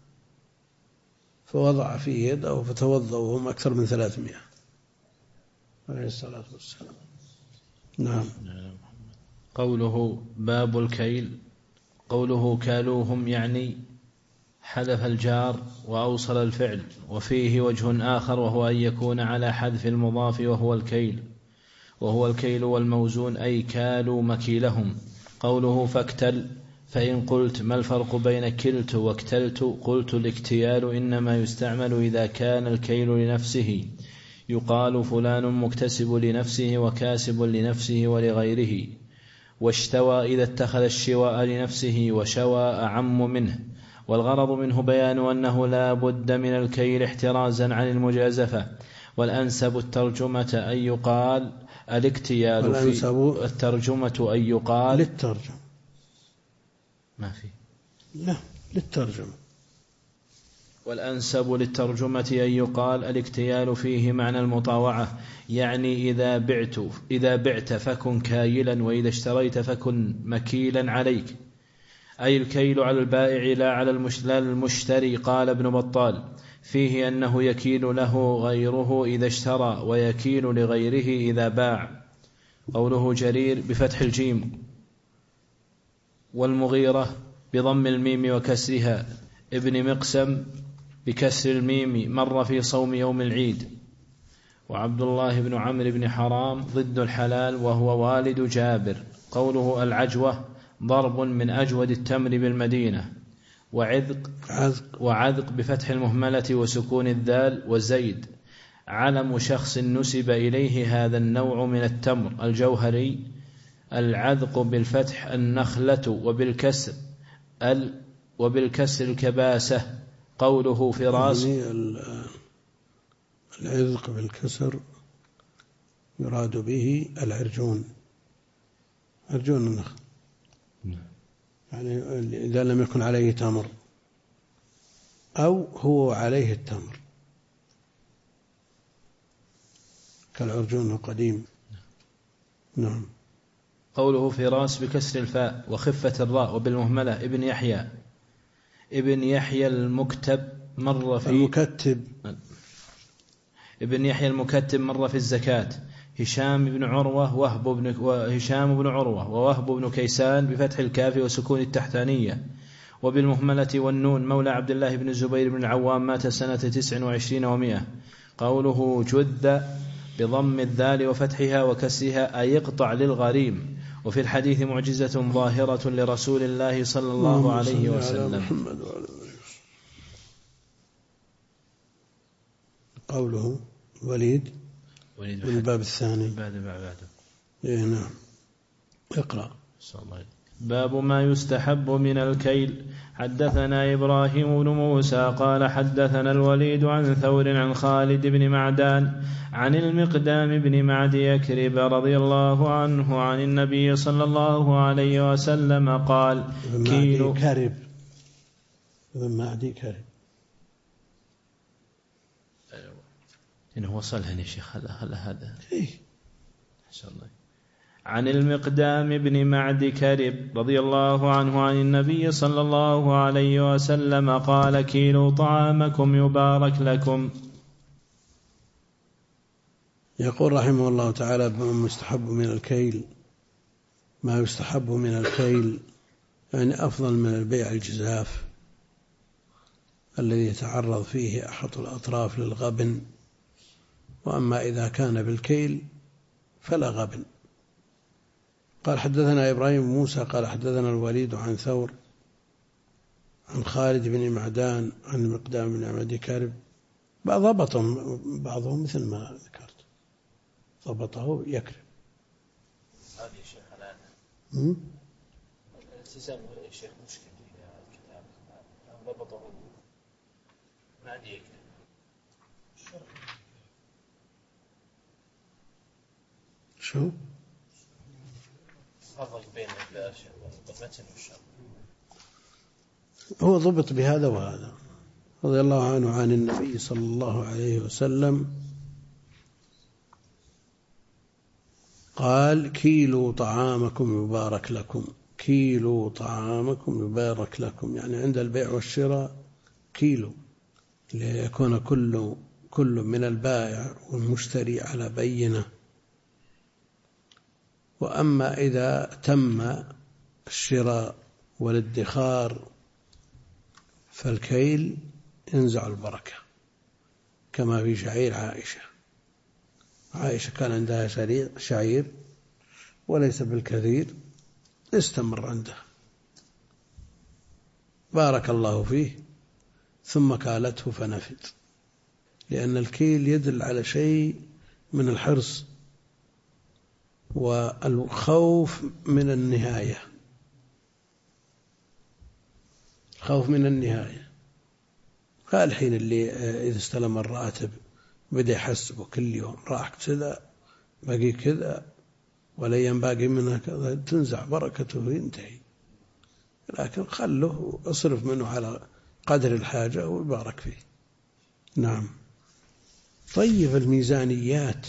فوضع فيه يده فتوضأوا وهم أكثر من 300 عليه الصلاة والسلام. نعم. قوله باب الكيل، قوله كالوهم يعني حذف الجار وأوصل الفعل، وفيه وجه آخر وهو أن يكون على حذف المضاف وهو الكيل والموزون، أي كالوا مكيلهم. قوله فاكتل، فإن قلت ما الفرق بين كلت واكتلت؟ قلت الاكتيال إنما يستعمل إذا كان الكيل لنفسه، يقال فلان مكتسب لنفسه وكاسب لنفسه ولغيره. واشتوى إذا اتخذ الشواء لنفسه، وشوى أعم منه. والغرض منه بيان أنه لا بد من الكيل احترازا عن المجازفة. والأنسب الترجمة أن يقال الاكتيال في الترجمة أن يقال للترجمة ما في لا للترجمة. والأنسب للترجمة أن يقال الاكتيال فيه معنى المطاوعة، يعني إذا بعت فكن كايلا، وإذا اشتريت فكن مكيلا عليك، أي الكيل على البائع لا على المشتري. قال ابن بطال فيه أنه يكيل له غيره إذا اشترى، ويكيل لغيره إذا باع. قوله جرير بفتح الجيم، والمغيرة بضم الميم وكسرها، ابن مقسم بكسر الميم مر في صوم يوم العيد. وعبد الله بن عمرو بن حرام ضد الحلال وهو والد جابر. قوله العجوة ضرب من أجود التمر بالمدينة. وعذق بفتح المهملة وسكون الذال. وزيد علم شخص نسب إليه هذا النوع من التمر الجوهري. العذق بالفتح النخلة، وبالكسر الكباسة. قوله فراس يعني العذق بالكسر يراد به العرجون، عرجون النخل، يعني إذا لم يكن عليه تمر أو هو عليه التمر كالعرجون القديم. نعم. قوله فراس بكسر الفاء وخفة الراء وبالمهملة. ابن يحيى المكتب مر في الزكاة. هشام بن عروة ووهب بن كيسان بفتح الكاف وسكون التحتانية وبالمهملة والنون، مولى عبد الله بن الزبير بن العوام، مات سنة 29 و100. قوله جذ بضم الذال وفتحها وكسرها أي يقطع للغريم. وفي الحديث معجزة ظاهرة لرسول الله صلى الله عليه وسلم. قوله وليد الباب الثاني بعده. نعم. اقرأ. باب ما يستحب من الكيل. حدثنا إبراهيم بن موسى قال حدثنا الوليد عن ثور عن خالد بن معدان عن المقدام بن معد يكرب رضي الله عنه عن النبي صلى الله عليه وسلم قال كيلو كرب معدي كرب. إنه وصلها يا شيخ هذا الله. عن المقدام بن معد كرب رضي الله عنه عن النبي صلى الله عليه وسلم قال كيلوا طعامكم يبارك لكم. يقول رحمه الله تعالى ما يستحب من الكيل يعني أفضل من البيع الجزاف الذي يتعرض فيه أحد الأطراف للغبن. وأما إذا كان بالكيل فلا غبن. قال حدثنا إبراهيم بن موسى قال حدثنا الوليد عن ثور عن خالد بن معدان عن المقدام بن معد كرب. بعضهم مثل ما ذكرت ضبطه يكرب. هذه شيخ الآن الالتزام يا شيخ مشكلة في الكتاب ضبطه معد يكرب. شو فرق بين المتن والشرح؟ هو ضبط بهذا وهذا. رضي الله عنه عن النبي صلى الله عليه وسلم قال كيلوا طعامكم يبارك لكم. كيلوا طعامكم يبارك لكم يعني عند البيع والشراء كيلو ليكون كل من البائع والمشتري على بينة. وأما إذا تم الشراء والادخار فالكيل ينزع البركة كما في شعير عائشة كان عندها شعير وليس بالكثير استمر عندها بارك الله فيه ثم كالته فنفد. لأن الكيل يدل على شيء من الحرص والخوف من النهاية. خوف من النهاية. فالحين اللي إذا استلم الراتب بدأ يحسبه كل يوم راح كذا باقي كذا والأيام باقي منها كذا، تنزع بركته وينتهي. لكن خله اصرف منه على قدر الحاجة ويبارك فيه. نعم. طيب الميزانيات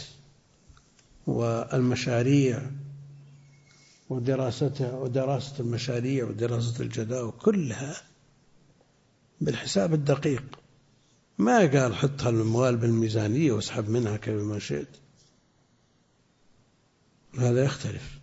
والمشاريع ودراستها ودراسة المشاريع ودراسة الجداول كلها بالحساب الدقيق، ما قال حطها الأموال بالميزانية واسحب منها كيفما شئت. هذا يختلف،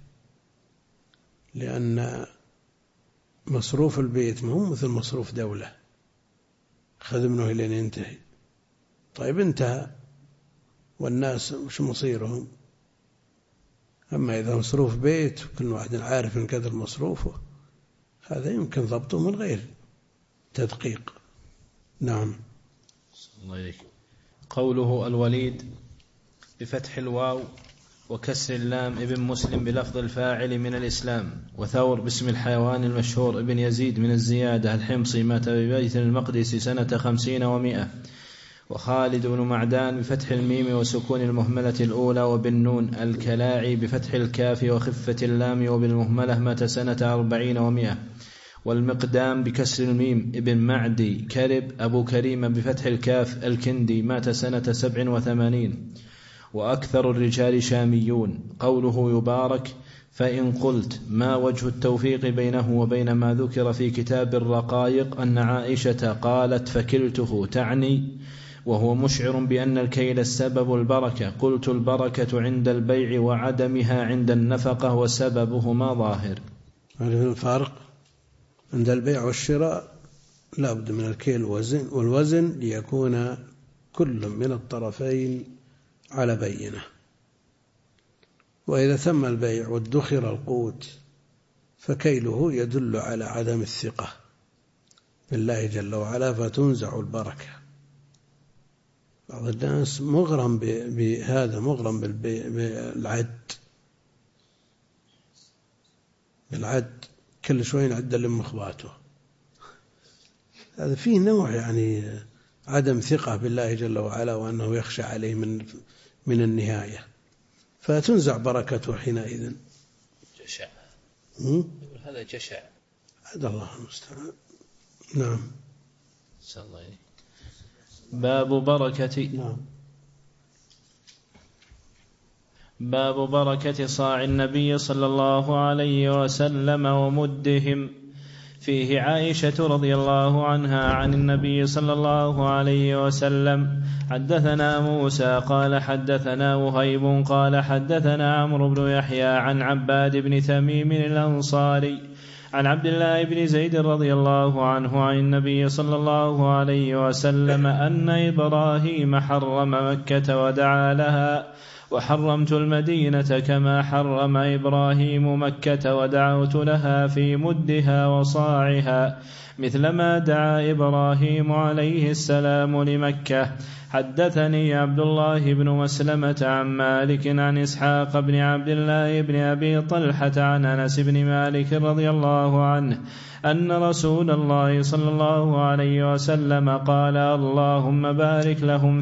لأن مصروف البيت ما هو مثل مصروف دولة خذ منه إلى ينتهي. طيب انتهى والناس وش مصيرهم؟ أما إذا مصروف بيت كل واحد عارف من قدر مصروفه هذا يمكن ضبطه من غير تدقيق. نعم. الله إليك. قوله الوليد بفتح الواو وكسر اللام ابن مسلم بلفظ الفاعل من الإسلام. وثور باسم الحيوان المشهور ابن يزيد من الزيادة الحمصي مات ببيت المقدس سنة 50 و100. وخالد بن معدان بفتح الميم وسكون المهملة الأولى وبالنون الكلاعي بفتح الكاف وخفة اللام وبالمهملة مات سنة 40 و100. والمقدام بكسر الميم ابن معدي كرب أبو كريم بفتح الكاف الكندي مات سنة 87. وأكثر الرجال شاميون. قوله يبارك فإن قلت ما وجه التوفيق بينه وبين ما ذكر في كتاب الرقائق أن عائشة قالت فكلته تعني وهو مشعر بأن الكيل السبب البركة. قلت البركة عند البيع وعدمها عند النفقة وسببهما ظاهر. هذا الفارق عند البيع والشراء لا بد من الكيل والوزن ليكون كل من الطرفين على بينة. وإذا تم البيع وادخر القوت فكيله يدل على عدم الثقة بالله جل وعلا فتنزع البركة. بعض الناس مغرم بهذا، مغرم بالعد كل شوي يعد لهم مخباته. هذا فيه نوع يعني عدم ثقة بالله جل وعلا وأنه يخشى عليه من النهاية، فتنزع بركته حينئذ. جشع. هذا جشع. هذا الله المستعان. نعم. صلى الله عليه. باب بركة. نعم. باب بركة صاع النبي صلى الله عليه وسلم ومدهم. فيه عائشة رضي الله عنها عن النبي صلى الله عليه وسلم. حدثنا موسى قال حدثنا وهيب قال حدثنا عمرو بن يحيى عن عباد بن تميم الأنصاري عن عبد الله بن زيد رضي الله عنه عن النبي صلى الله عليه وسلم أن إبراهيم حرم مكة ودعا لها وحرمت المدينة كما حرم إبراهيم مكة ودعوت لها في مدها وصاعها مثلما دعا إبراهيم عليه السلام لمكة. حدثني عبد الله بن مسلمة عن مالك عن إسحاق بن عبد الله بن أبي طلحة عن أنس بن مالك رضي الله عنه أن رسول الله صلى الله عليه وسلم قال اللهم بارك لهم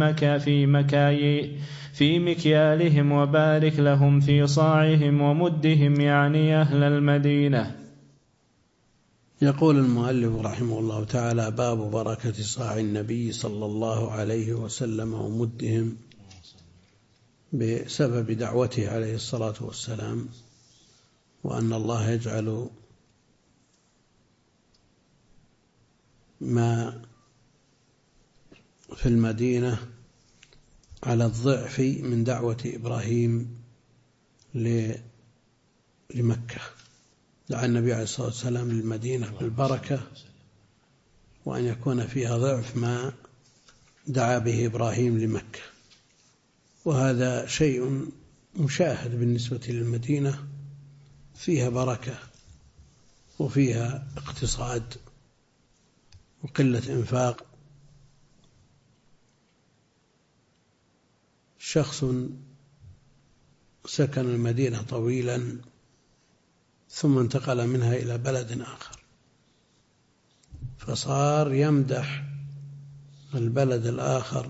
في مكيالهم وبارك لهم في صاعهم ومدهم، يعني أهل المدينة. يقول المؤلف رحمه الله تعالى باب بركة صاع النبي صلى الله عليه وسلم ومدهم بسبب دعوته عليه الصلاة والسلام، وأن الله يجعل ما في المدينة على الضعف من دعوة إبراهيم لمكة. دعا النبي عليه الصلاة والسلام للمدينة بالبركة وأن يكون فيها ضعف ما دعا به إبراهيم لمكة، وهذا شيء مشاهد بالنسبة للمدينة، فيها بركة وفيها اقتصاد وقلة إنفاق. شخص سكن المدينة طويلا ثم انتقل منها إلى بلد آخر، فصار يمدح البلد الآخر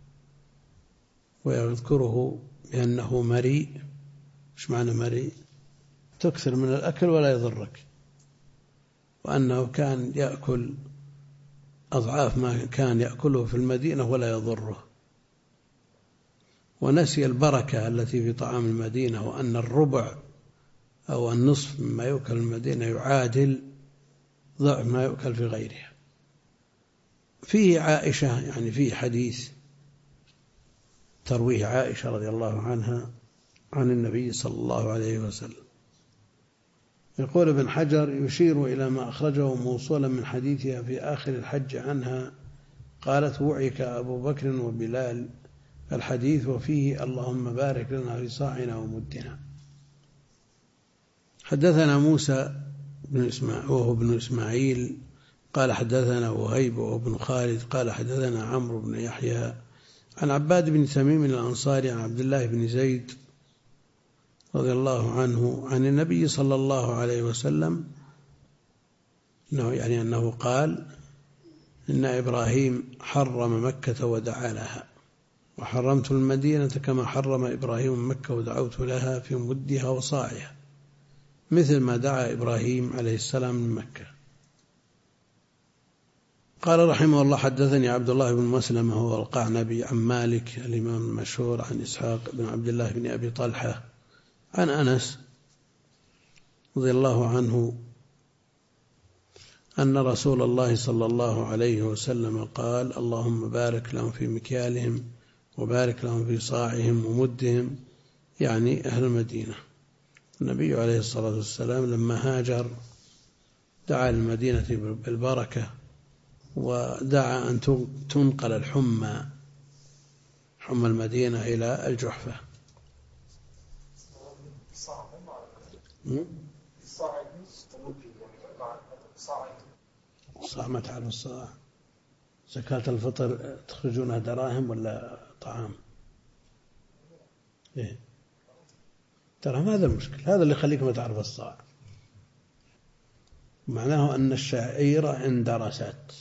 ويذكره بأنه مريء. إيش معنى مريء؟ تكثر من الأكل ولا يضرك، وأنه كان يأكل أضعاف ما كان يأكله في المدينة ولا يضره، ونسي البركة التي في طعام المدينة، وأن الربع أو النصف مما يؤكل المدينة يعادل ضعف ما يؤكل في غيرها. فيه عائشة، يعني فيه حديث ترويه عائشة رضي الله عنها عن النبي صلى الله عليه وسلم. يقول ابن حجر يشير إلى ما أخرجه موصولا من حديثها في آخر الحج عنها قالت: وعك أبو بكر وبلال. الحديث وفيه: اللهم بارك لنا في صاعنا ومدنا. حدثنا موسى وهو بن إسماعيل قال حدثنا وهيب وهو بن خالد قال حدثنا عمرو بن يحيى عن عباد بن تميم الأنصاري عن عبد الله بن زيد رضي الله عنه عن النبي صلى الله عليه وسلم أنه قال: إن إبراهيم حرم مكة ودعا لها، وحرمت المدينة كما حرم إبراهيم مكة ودعوت لها في مدها وصاعها، مثل ما دعا إبراهيم عليه السلام من مكة. قال رحمه الله: حدثني عبد الله بن مسلمة هو القعنبي عن مالك الإمام المشهور عن إسحاق بن عبد الله بن أبي طلحة عن أنس رضي الله عنه أن رسول الله صلى الله عليه وسلم قال: اللهم بارك لهم في مكيالهم وبارك لهم في صاعهم ومدهم، يعني أهل المدينة. النبي عليه الصلاة والسلام لما هاجر دعا المدينة بالبركة، ودعا أن تنقل حمى المدينة إلى الجحفة. الصاع ما تعرف الصاع؟ زكاة الفطر تخرجونها دراهم ولا طعام؟ إيه؟ ترى هذا المشكل، هذا اللي يخليك ما تعرف الصاع. معناه أن الشعيرة اندرست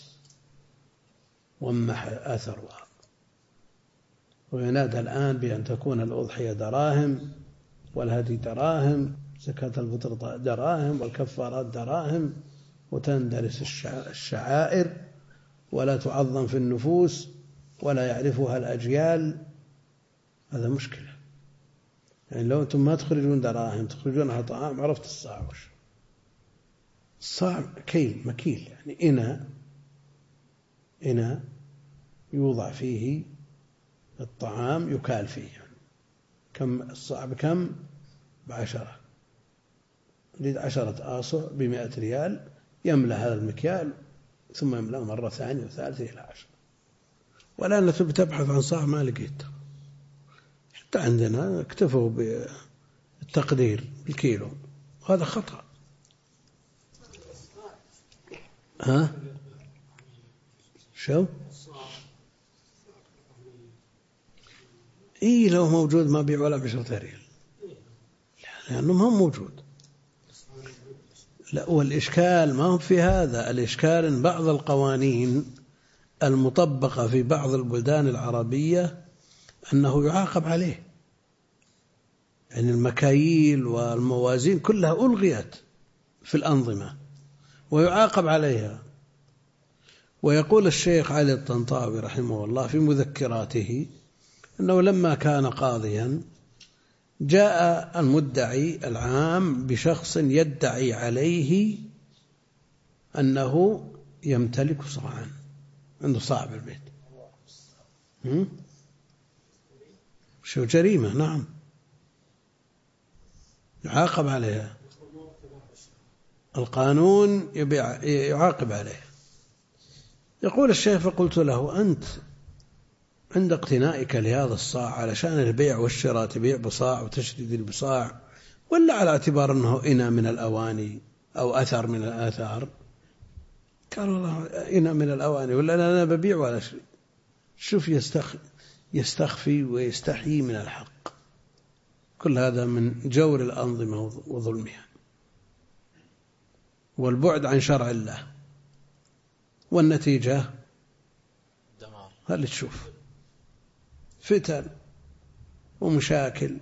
ومح أثرها، وينادى الآن بأن تكون الأضحية دراهم والهدي دراهم، زكاة الفطر دراهم والكفارات دراهم، وتندرس الشعائر ولا تعظم في النفوس ولا يعرفها الأجيال. هذا مشكلة. يعني لو أنتم ما تخرجون دراهم تخرجونها طعام، عرفت الصاع وش؟ الصاع مكيل، يعني إناء يوضع فيه الطعام يكال فيه. يعني كم الصاع بكم؟ ب10، يريد 10 آصع ب100 ريال، يملأ هذا المكيال ثم يملأ مرة ثانية وثالثة إلى 10. والآن تبحث عن صاع ما لقيت. حتى عندنا اكتفوا بالتقدير بالكيلو، وهذا خطأ. ها؟ شو؟ إيه لو موجود ما بيع ولا ب10 ريال، لأنه ما هو موجود. لا، والإشكال ما هو في هذا. الإشكال إن بعض القوانين المطبقة في بعض البلدان العربية أنه يعاقب عليه. يعني المكاييل والموازين كلها ألغيت في الأنظمة ويعاقب عليها. ويقول الشيخ علي الطنطاوي رحمه الله في مذكراته أنه لما كان قاضيا جاء المدعي العام بشخص يدعي عليه أنه يمتلك صاعا، عنده صاع بالبيت. شو جريمة؟ نعم، يعاقب عليها، القانون يعاقب عليه. يقول الشيخ: فقلت له: أنت عند اقتنائك لهذا الصاع علشان البيع والشراء تبيع بصاع وتشتري بصاع، ولا على اعتبار أنه إناء من الأواني أو أثر من الآثار؟ قال: والله إناء من الأواني، ولا أنا ببيع ولا شيء. شوف يستخفي ويستحيي من الحق. كل هذا من جور الأنظمة وظلمها والبعد عن شرع الله. والنتيجة دمار. هل تشوف فتن ومشاكل،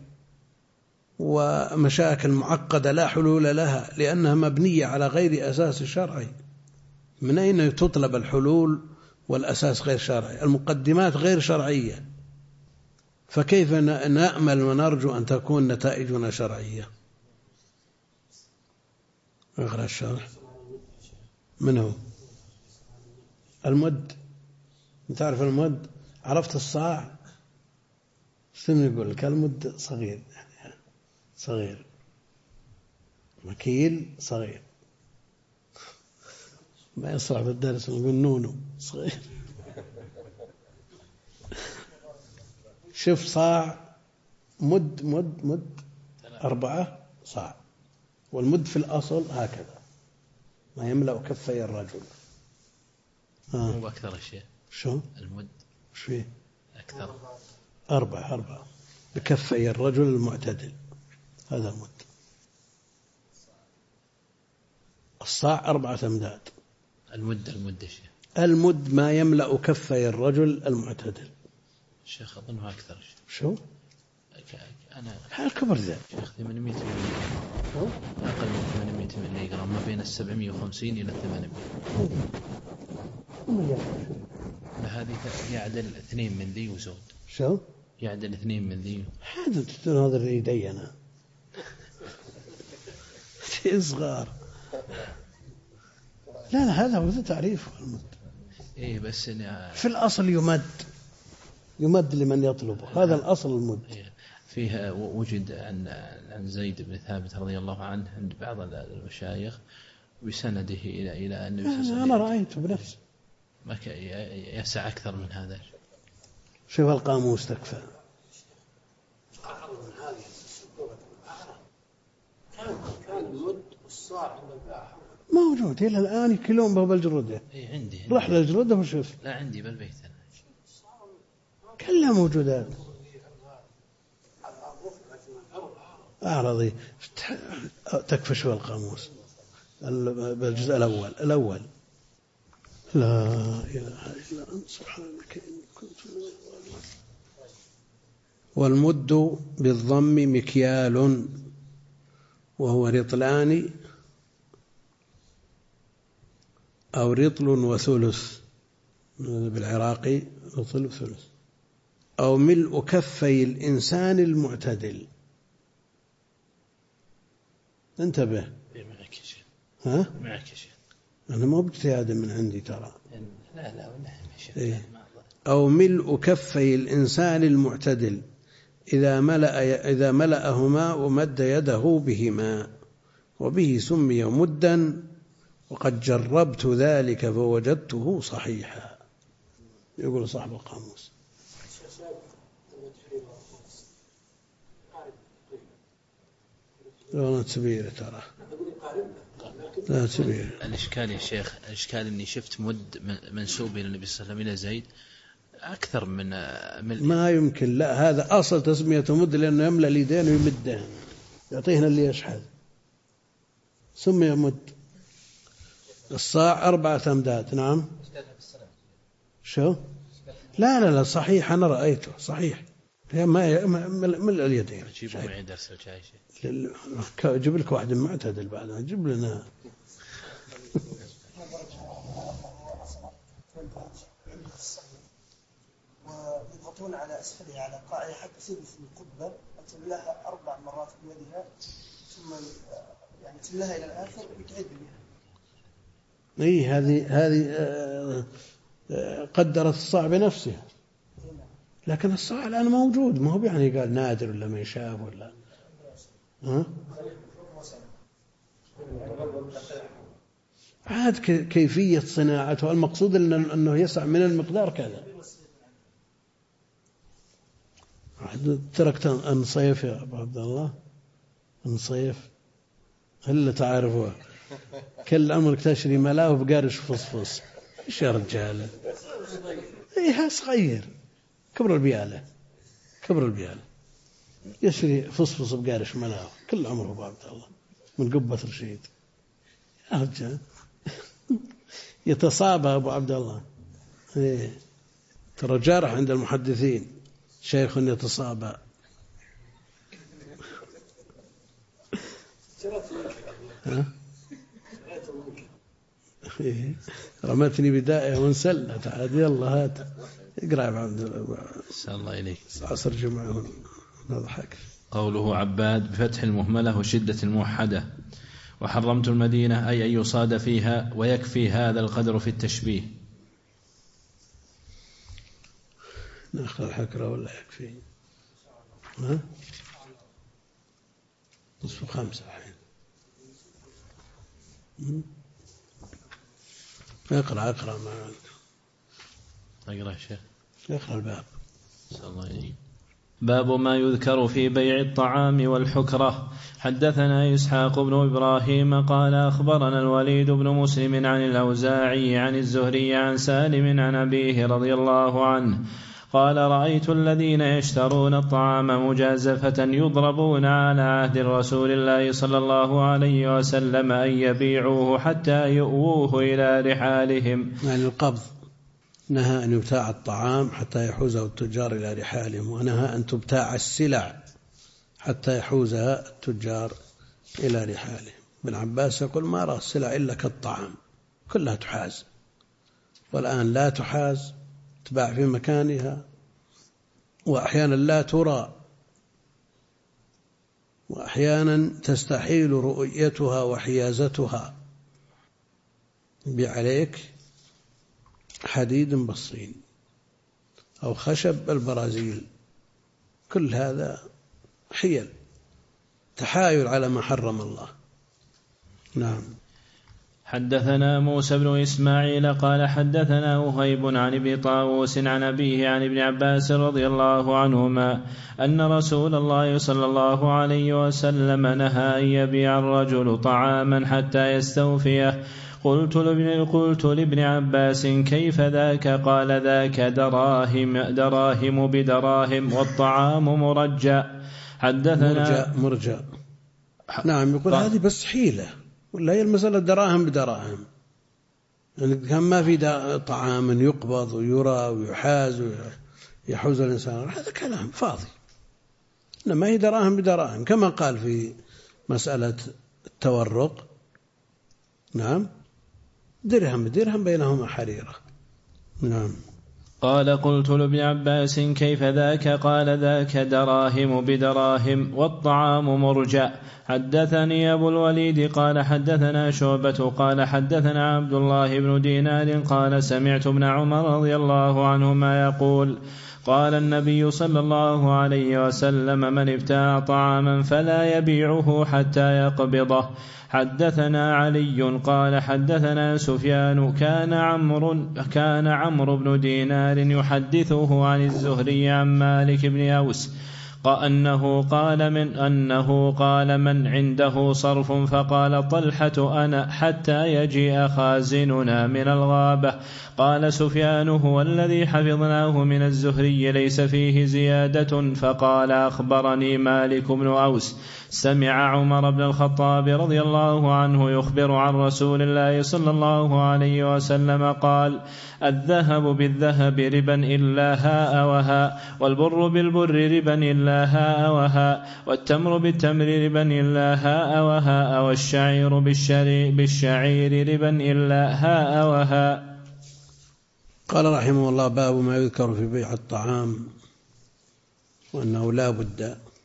ومشاكل معقدة لا حلول لها لأنها مبنية على غير أساس شرعي. من أين تطلب الحلول والأساس غير شرعي؟ المقدمات غير شرعية، فكيف نأمل ونرجو أن تكون نتائجنا شرعية؟ اقرأ الشرح. من هو المد؟ تعرف المد؟ عرفت الصاع؟ سمي يقول لك المد صغير، يعني صغير، مكيل صغير، ما يصعب الدرس نقول نونو صغير. شوف صاع، مد 4 صاع، والمد في الأصل هكذا ما يملأ كفي الرجل. مو أكثر الشيء. شو المد وش فيه؟ أكثر. 4 بكفي الرجل المعتدل، هذا المد. الصاع 4 أمداد. المد الشيء. المد ما يملأ كفي الرجل المعتدل. الشيخ أظنه أكثر شيء. شو؟ أنا الكبر ذا شيخ 800 ملي، أقل من 800 ملي جرام، ما بين 750 إلى 800. هذه يعدل 2 من ذي وزود. شو؟ يعدل 2 من ذي. هذا تناظر يدي أنا صغار. لا هذا هو تعريف المد. إيه بس في الأصل يمد لمن يطلبه، هذا الأصل المد. فيها وجد عن زيد بن ثابت رضي الله عنه عند بعض المشايخ بسنده إلى النبي صلى الله عليه وسلم. أنا رأيته بنفسي. ما يسع أكثر من هذا. شوف القاموس تكفى. كان المد الصاع موجود إلى الآن، يكلون به بالجرودة. إيه عندي. رح للجرودة وشوف. لا عندي بالبيت أنا. كلها موجودات. أعرضي تكفى شو القاموس بالجزء الأول. لا إله إلا أنت سبحانك إني كنت من الظالمين. والمد بالضم مكيال، وهو رطلان أو رطل وثلث، بالعراقي رطل وثلث، أو ملء كفي الإنسان المعتدل. انتبه. معك يا شيخ. ها؟ معك يا شيخ. أنا ما باجتهاد من عندي ترى. لا والله يا شيخ. إيه؟ أو ملء كفي الإنسان المعتدل إذا ملأهما ومد يده بهما، وبه سمي مدا، وقد جربت ذلك فوجدته صحيحا. يقول صاحب القاموس. لا تبير ترى. لا تبير. الإشكال يا شيخ، الإشكال إني شفت مد منسوب إلى النبي صلى الله عليه وسلم إلى زيد أكثر من ما يمكن. لا هذا أصل تسمية مد لأنه يملأ اليدين ويمدهن، يعطيهن اللي يشحذ، سمي مد. الصاع 4 أمداد. نعم. شو؟ لا صحيح، أنا رأيته صحيح. ما ملء اليدين. جيبوا معي درس الشاي شيء. جيب لك واحد معتدل بعدها، جيب لنا. ويضغطون على أسفلها على قاعدة حتى تصير في القبة، تملاها 4 مرات بيدها، ثم يعني تملاها إلى الآخر وتعد بها. إيه هذه قدرت الصاع بنفسها، لكن الصاع الآن موجود، ما هو يعني قال نادر ولا ما يشاف ولا ها؟ عاد كيفية صناعته، المقصود أنه يسع من المقدار كذا. تركت أنصيف يا أبو عبد الله، أنصيف هل تعرفوا كل عمرك تشري ملاه وبقارش فصفص. إيش يا رجال؟ إيه صغير، كبر البيالة يشري فصفص بقارش ملاه كل عمره أبو عبد الله من قبة رشيد. يا رجال يتصابى أبو عبد الله. إيه. ترى جارح عند المحدثين شيخ يتصابى. رمتني بدائه وانسلت عاد. يلا هات اقرأ يا عبد الله إليك. عصر جمعه نضحك. قوله عباد بفتح المهملة وشدة الموحدة. وحرمت المدينة أي أن يصاد فيها، ويكفي هذا القدر في التشبيه. نأخذ الحكرة ولا يكفي؟ نصف 5 الحين. اقرأ ما اقرأ شيخ. اقرأ الباب. الله إليك. باب ما يذكر في بيع الطعام والحكرة. حدثنا إسحاق بن إبراهيم قال أخبرنا الوليد بن مسلم عن الأوزاعي عن الزهري عن سالم عن أبيه رضي الله عنه قال رأيت الذين يشترون الطعام مجازفة يضربون على عهد رسول الله صلى الله عليه وسلم أن يبيعوه حتى يؤوه إلى رحالهم. يعني القبض. نهى أن يبتاع الطعام حتى يحوزه التجار إلى رحالهم، ونهى أن تبتاع السلع حتى يحوزها التجار إلى رحالهم. ابن عباس يقول ما رأى السلع إلا كالطعام كلها تحاز، والآن لا تحاز، تباع في مكانها، وأحيانا لا ترى، وأحيانا تستحيل رؤيتها وحيازتها. يبيع عليك حديد بالصين أو خشب البرازيل، كل هذا حيل، تحايل على ما حرم الله. نعم. حدثنا موسى بن إسماعيل قال حدثنا وهيب عن ابن طاووس عن أبيه عن ابن عباس رضي الله عنهما أن رسول الله صلى الله عليه وسلم نهى أن يبيع الرجل طعاما حتى يستوفيه. قلت لابن عباس كيف ذاك؟ قال ذاك دراهم بدراهم والطعام مرجع. حدثنا مرجع. نعم. يقول هذه بس حيلة، ولا هي المسألة دراهم بدراهم؟ يعني كان ما في طعام يقبض ويرى ويحاز ويحوز الإنسان، هذا كلام فاضي. إنما هي دراهم بدراهم، كما قال في مسألة التورق. نعم. درهم بدرهم بينهما حريرة. نعم. قال قلت لابن عباس كيف ذاك؟ قال ذاك دراهم بدراهم والطعام مرجع. حدثني أبو الوليد قال حدثنا شعبة قال حدثنا عبد الله بن دينار قال سمعت ابن عمر رضي الله عنهما يقول قال النبي صلى الله عليه وسلم من ابتاع طعاما فلا يبيعه حتى يقبضه. حدثنا علي قال حدثنا سفيان كان عمرو بن دينار يحدثه عن الزهري عن مالك بن أوس أنه قال من عنده صرف فقال طلحة أنا حتى يجيء خازننا من الغابة. قال سفيان هو الذي حفظناه من الزهري ليس فيه زيادة. فقال أخبرني مالك بن أوس سمع عمر بن الخطاب رضي الله عنه يخبر عن رسول الله صلى الله عليه وسلم قال الذهب بالذهب ربا إلا هاء وهاء، والبر بالبر ربا إلا هاء وهاء، والتمر بالتمر ربا إلا هاء وهاء، والشعير بالشعير ربا إلا هاء وهاء. قال رحمه الله باب ما يذكر في بيع الطعام، وأنه لا بد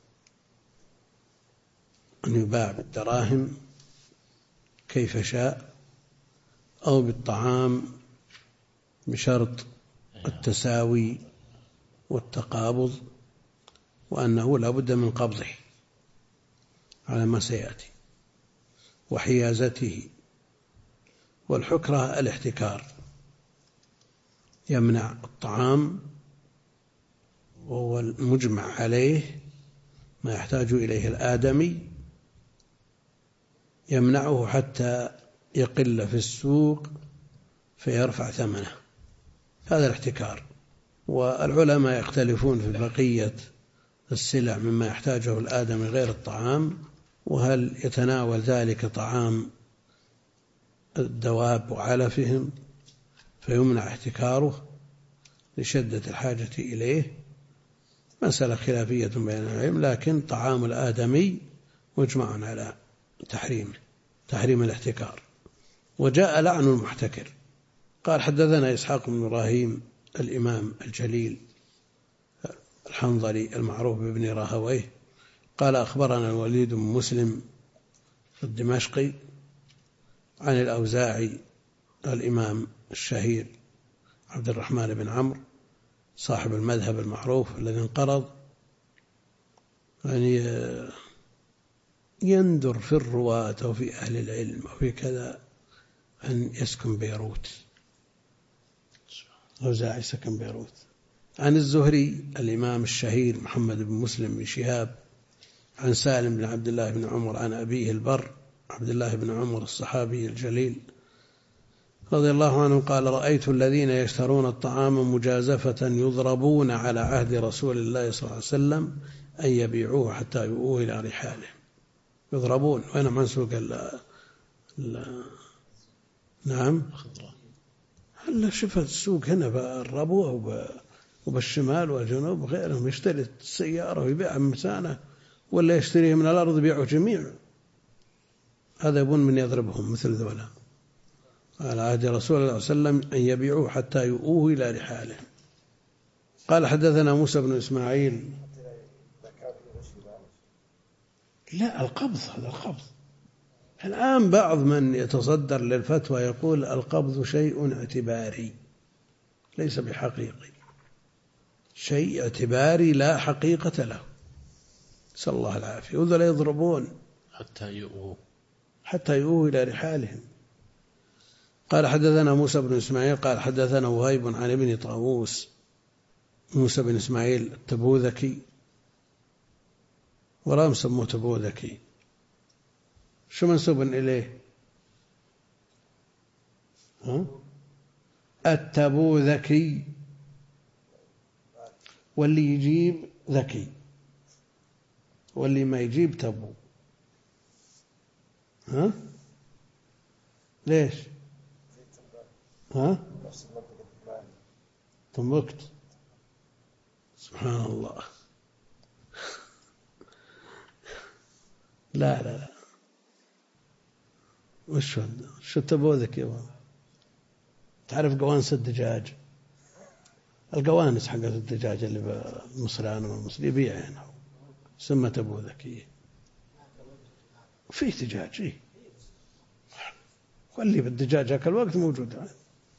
أن يباع بالدراهم كيف شاء أو بالطعام بشرط التساوي والتقابض، وأنه لا بد من قبضه على ما سيأتي وحيازته. والحكرة الاحتكار، يمنع الطعام وهو المجمع عليه ما يحتاج إليه الآدمي، يمنعه حتى يقل في السوق فيرفع ثمنه، هذا الاحتكار. والعلماء يختلفون في بقية السلع مما يحتاجه الآدمي غير الطعام، وهل يتناول ذلك طعام الدواب وعلفهم فيمنع احتكاره لشدة الحاجة إليه. مسألة خلافية بين العلم، لكن طعام الآدمي مجمع على تحريم الاحتكار. وجاء لعن المحتكر. قال حدثنا إسحاق بن إبراهيم الإمام الجليل الحنظلي المعروف بابن راهويه قال أخبرنا الوليد بن مسلم الدمشقي عن الأوزاعي الإمام الشهير عبد الرحمن بن عمرو صاحب المذهب المعروف الذي انقرض، يعني يندر في الرواة وفي أهل العلم وفي كذا أن يسكن بيروت. الأوزاعي سكن بيروت. عن الزهري الإمام الشهير محمد بن مسلم بن شهاب عن سالم بن عبد الله بن عمر عن أبيه البر عبد الله بن عمر الصحابي الجليل رضي الله عنه قال رأيت الذين يشترون الطعام مجازفة يضربون على عهد رسول الله صلى الله عليه وسلم أن يبيعوه حتى يؤوه إلى رحاله. يضربون وين منسوق نعم هلا شفت السوق هنا بالربوة وبالشمال والجنوب غيرهم يشتري السيارة ويبيعها مسانة ولا يشتريه من الأرض يبيعه جميع. هذا يبون من يضربهم مثل ذولا على عهد رسول الله صلى الله عليه وسلم أن يبيعوه حتى يؤوه إلى رحاله. قال حدثنا موسى بن إسماعيل. لا القبض، هذا القبض. الآن بعض من يتصدر للفتوى يقول القبض شيء اعتباري ليس بحقيقي، شيء اعتباري لا حقيقة له، نسأل الله العافية. وذولا يضربون حتى يؤوه إلى رحالهم. قال حدثنا موسى بن إسماعيل قال حدثنا وهيب عن ابن طاووس موسى بن إسماعيل التبوذكي، وراهم سموه تبوذكي، شو منسوب إليه؟ التبوذكي، واللي يجيب ذكي واللي ما يجيب تبو. ليش؟ تنبكت، سبحان الله. لا وش التبوذك يا بابا؟ تعرف قوانس الدجاج، القوانس حقت الدجاج اللي بمصران والمصر يبيع هنا سمى تبوذكية. فيه دجاج واللي بالدجاج هكا الوقت موجود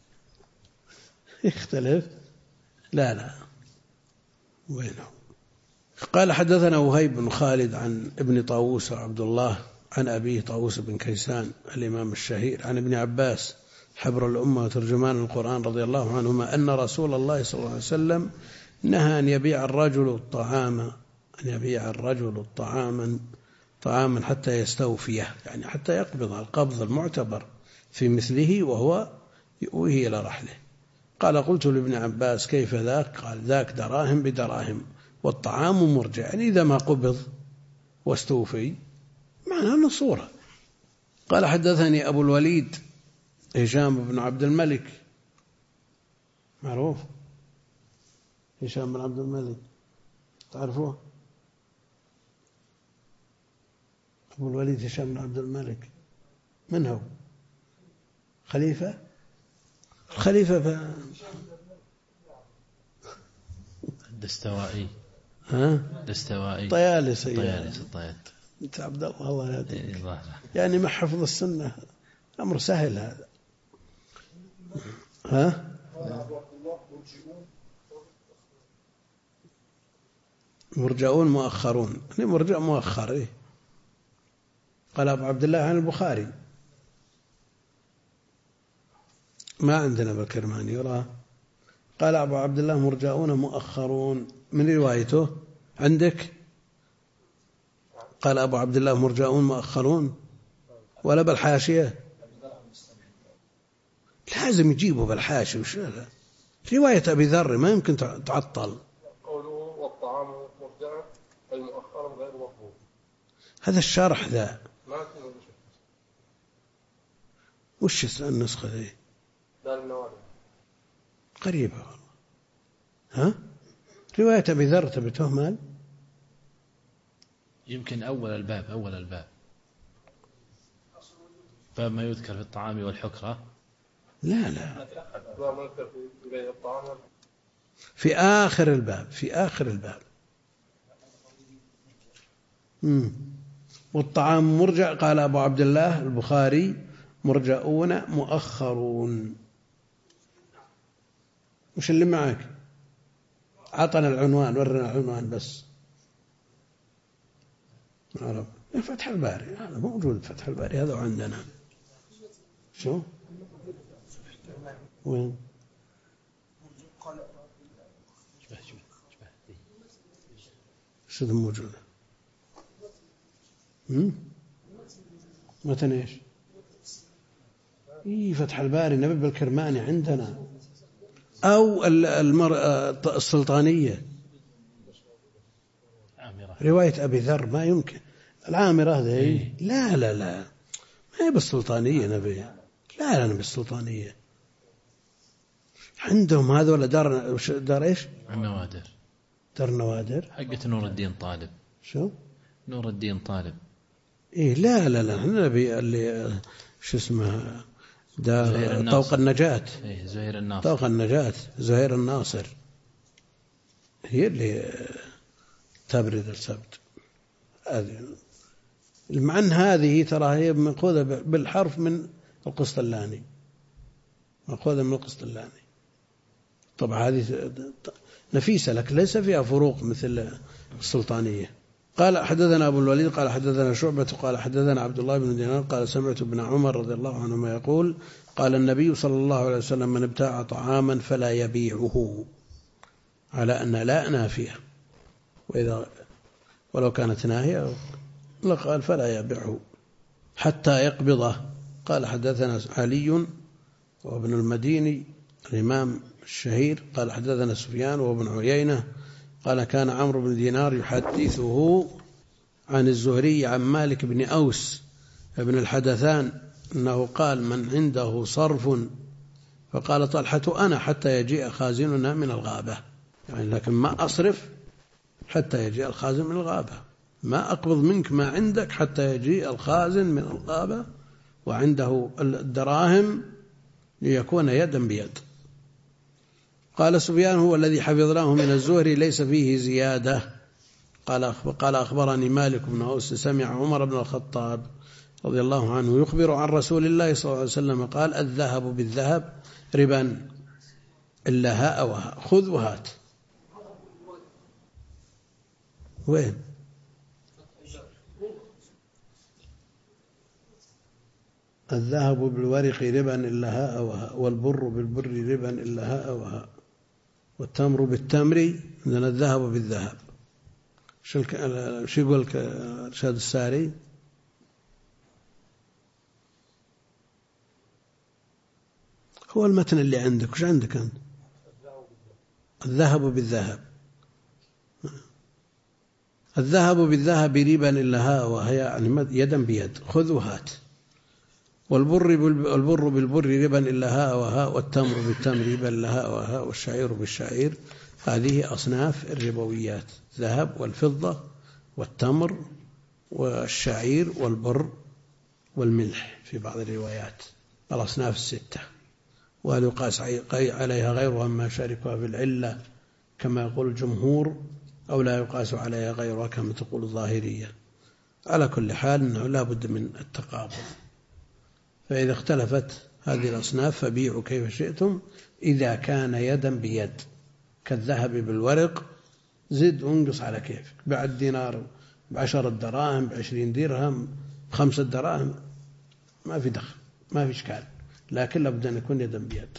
يختلف. لا وينه. قال حدثنا وهيب بن خالد عن ابن طاووس عبد الله عن أبيه طاووس بن كيسان الإمام الشهير عن ابن عباس حبر الأمة وترجمان القرآن رضي الله عنهما أن رسول الله صلى الله عليه وسلم نهى أن يبيع الرجل طعاما حتى يستوفيه، يعني حتى يقبض القبض المعتبر في مثله وهو يؤويه إلى رحله. قال قلت لابن عباس كيف ذاك؟ قال ذاك دراهم بدراهم والطعام مرجع، يعني إذا ما قبض واستوفي معنى أنه صورة. قال حدثني أبو الوليد هشام بن عبد الملك، معروف هشام بن عبد الملك، تعرفوه؟ أبو الوليد هشام بن عبد الملك من هو؟ خليفة الدستوائي طيالسي انت عبد الله يهديك، يعني مع حفظ السنة أمر سهل هذا. مرجعون مؤخرون، يعني مرجع مؤخر. قال أبو عبد الله عن البخاري، ما عندنا بالكرماني يراه. قال أبو عبد الله مرجعون مؤخرون، من روايته عندك؟ قال أبو عبد الله مرجعون مؤخرون ولا بالحاشية؟ لازم يجيبه بالحاشية. وش هذا؟ رواية أبي ذر ما يمكن تعطل. قوله والطعام مرجع أي مؤخرا غير مقبول، هذا الشرح ذا ما كنا وش النسخة ذي؟ دار النوادر قريبة. ها؟ رواية أبي ذر تبي تهمل؟ يمكن أول الباب باب ما يذكر في الطعام والحكرة. لا في آخر الباب والطعام مرجع. قال أبو عبد الله البخاري مرجعون مؤخرون. وش اللي معك؟ عطنا العنوان، ورنا العنوان بس. فتح الباري هذا موجود، فتح الباري هذا عندنا. شو وين؟ شو ذا موجود؟ متن ايش؟ فتح الباري نبي بالكرماني عندنا، أو السلطانية رواية أبي ذر ما يمكن. العامرة هذه لا ما هي بالسلطانية نبي. لا بالسلطانية عندهم هذا ولا دار إيش؟ النوادر. دار النوادر حقة نور الدين طالب. شو؟ نور الدين طالب. لا احنا نبي اللي شو اسمه دار طوق النجاة. زهير الناصر. طوق النجاة زهير الناصر هي اللي تبرد السبت. المعن هذه ترى هي مأخوذة بالحرف من القسطلاني، مأخوذة من القسطلاني. طبعا هذه نفيسة لكن ليس فيها فروق مثل السلطانية. قال حدثنا أبو الوليد قال حدثنا شعبة قال حدثنا عبد الله بن دينار قال سمعت ابن عمر رضي الله عنهما يقول قال النبي صلى الله عليه وسلم من ابتاع طعاما فلا يبيعه، على أن لا نافية، ولو كانت ناهية لقال فلا يبيعه حتى يقبضه. قال حدثنا علي وابن المديني الإمام الشهير قال حدثنا سفيان وابن عيينة قال كان عمرو بن دينار يحدثه عن الزهري عن مالك بن أوس ابن الحدثان أنه قال من عنده صرف فقال طلحة أنا حتى يجيء خازننا من الغابة، يعني لكن ما أصرف حتى يجيء الخازن من الغابة، ما أقبض منك ما عندك حتى يجيء الخازن من الغابة وعنده الدراهم ليكون يدا بيد. قال سفيان هو الذي حفظناه من الزهري ليس فيه زيادة. قال أخبرني مالك بن أوس سمع عمر بن الخطاب رضي الله عنه يخبر عن رسول الله صلى الله عليه وسلم قال الذهب بالذهب ربا إلا هاء وهاء. خذ وهات. وين؟ الذهب بالورق ربا إلا هاء وهاء، والبر بالبر ربا إلا هاء وهاء، والتمر بالتمر. عندنا الذهب بالذهب. شو يقول إرشاد الساري؟ هو المتن اللي عندك. وش عندك أنت؟ الذهب بالذهب. الذهب بالذهب ربا إلا هاء وهاء، يعني يدا بيد، خذ وهات. والبر بالبر ربا إلا هاء وهاء، والتمر بالتمر ربا إلا هاء وهاء، والشعير بالشعير. هذه أصناف الربويات: الذهب والفضة والتمر والشعير والبر والملح في بعض الروايات، الأصناف الستة. وهل يقاس عليها غيرها مما شاركها في العلة كما يقول الجمهور، أو لا يقاس عليها غيرها كما تقول الظاهرية؟ على كل حال أنه لا بد من التقابل. فإذا اختلفت هذه الأصناف فبيعوا كيف شئتم إذا كان يدا بيد، كالذهب بالورق زد وانقص على كيفك. بعد دينار ب10 دراهم ب20 درهم ب5 دراهم ما في دخل، ما في إشكال، لكن لابد أن يكون يدا بيد.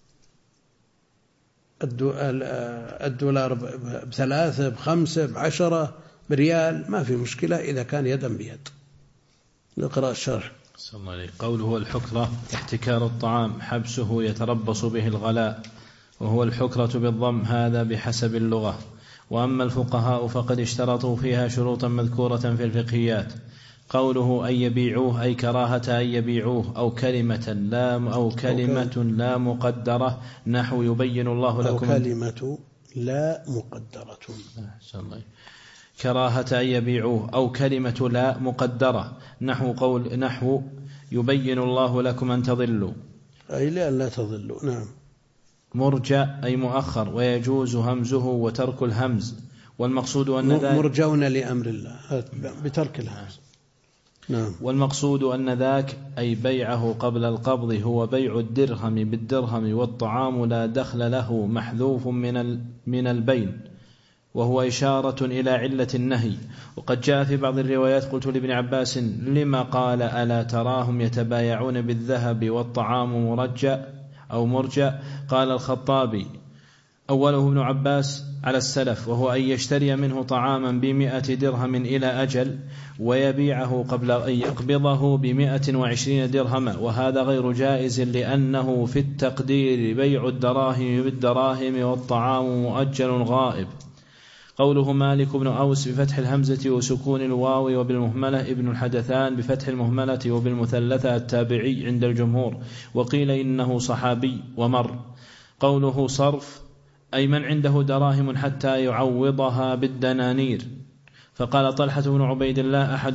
الدولار ب3 ب5 ب10 بريال ما في مشكلة إذا كان يدا بيد. نقرأ الشرح. صلى الله عليه. قوله الحكرة احتكار الطعام، حبسه يتربص به الغلاء، وهو الحكرة بالضم، هذا بحسب اللغة. وأما الفقهاء فقد اشترطوا فيها شروطا مذكورة في الفقهيات، قوله أن يبيعوه أي كراهة أن يبيعوه، أو كلمة لا مقدرة، نحو يبين الله لكم، أو كلمة لا مقدرة، كراهة أن يبيعوه، أو كلمة لا مقدرة، نحو يبين الله لكم أن تضلوا، أي لا تضلوا. نعم. مرجع أي مؤخر، ويجوز همزه وترك الهمز، والمقصود أن ذلك مرجون لأمر الله بترك الهمز. نعم. والمقصود أن ذاك أي بيعه قبل القبض هو بيع الدرهم بالدرهم، والطعام لا دخل له محذوف من البين، وهو إشارة إلى علة النهي. وقد جاء في بعض الروايات: قلت لابن عباس: لما قال ألا تراهم يتبايعون بالذهب والطعام مرجع أو مرجع؟ قال الخطابي: أوله ابن عباس على السلف، وهو أن يشتري منه طعاما ب100 درهم إلى أجل، ويبيعه قبل أن يقبضه ب120 درهما، وهذا غير جائز، لأنه في التقدير بيع الدراهم بالدراهم والطعام مؤجل غائب. قوله مالك بن أوس بفتح الهمزة وسكون الواو وبالمهملة ابن الحدثان بفتح المهملة وبالمثلثة التابعي عند الجمهور، وقيل إنه صحابي ومر. قوله صرف أي من عنده دراهم حتى يعوضها بالدنانير. فقال طلحة بن عبيد الله أحد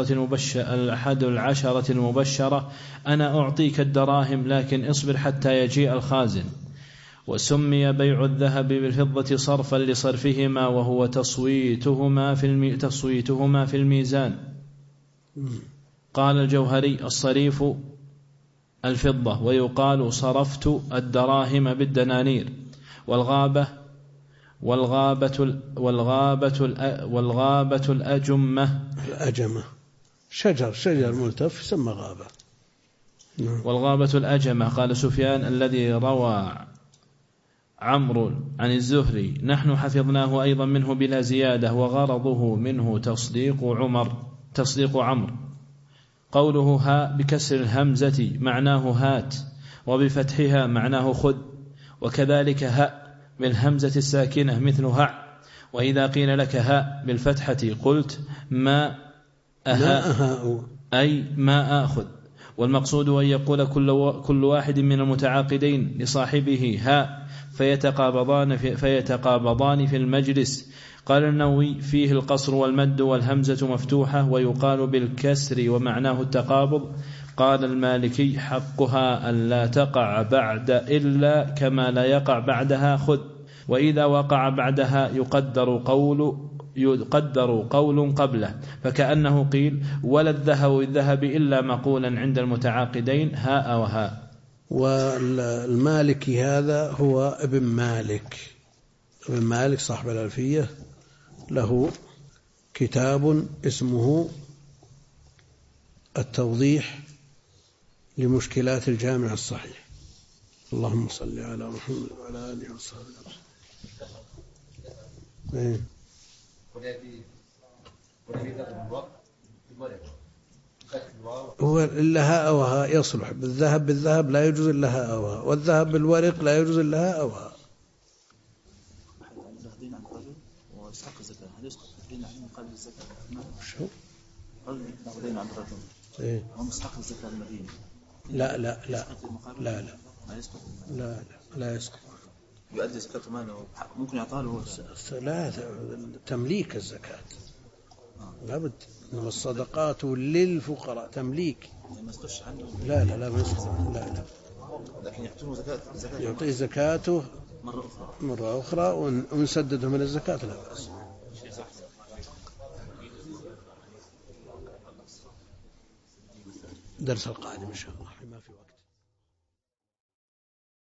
العشرة المبشرة: أنا أعطيك الدراهم لكن اصبر حتى يجيء الخازن. وسمي بيع الذهب بالفضة صرفا لصرفهما، وهو تصويتهما في الميزان. قال الجوهري: الصريف الفضة، ويقال صرفت الدراهم بالدنانير. والغابة الأجمة شجر ملتف يسمى غابة. والغابة الأجمة. قال سفيان الذي روى عمرو عن الزهري: نحن حفظناه أيضا منه بلا زيادة، وغرضه منه تصديق عمرو. قوله ها بكسر الهمزة معناه هات، وبفتحها معناه خذ، وكذلك ها بالهمزة الساكنة مثل هع. وإذا قيل لك ها بالفتحة قلت ما أها، أي ما آخذ. والمقصود أن يقول كل واحد من المتعاقدين لصاحبه ها فيتقابضان في المجلس. قال النووي: فيه القصر والمد والهمزة مفتوحة، ويقال بالكسر ومعناه التقابض. قال المالكي: حقها أن لا تقع بعد إلا كما لا يقع بعدها خذ، وإذا وقع بعدها يقدر قول قبله، فكأنه قيل: ولا الذهب إلا مقولا عند المتعاقدين هاء وهاء. والمالكي هذا هو ابن مالك صاحب الألفية، له كتاب اسمه التوضيح لمشكلات الجامع الصحيح. اللهم صل على محمد وعلى آله وصحبه وسلم. هو إلا هاء وهاء يصلح. بالذهب لا يجوز إلا هاء وهاء، والذهب بالورق لا يجوز إلا هاء وهاء. شو؟ لا يسقط. يؤدي زكاة ماله، ممكن يعطاله لا تمليك الزكاة لابد. إنما الصدقات للفقراء تمليك. ما يسقطش عنه. لا ما يسقط. لا لكن يعطيه زكاته مرة أخرى ونسدده من الزكاة لا بأس. درس القادم إن شاء الله ما في وقت.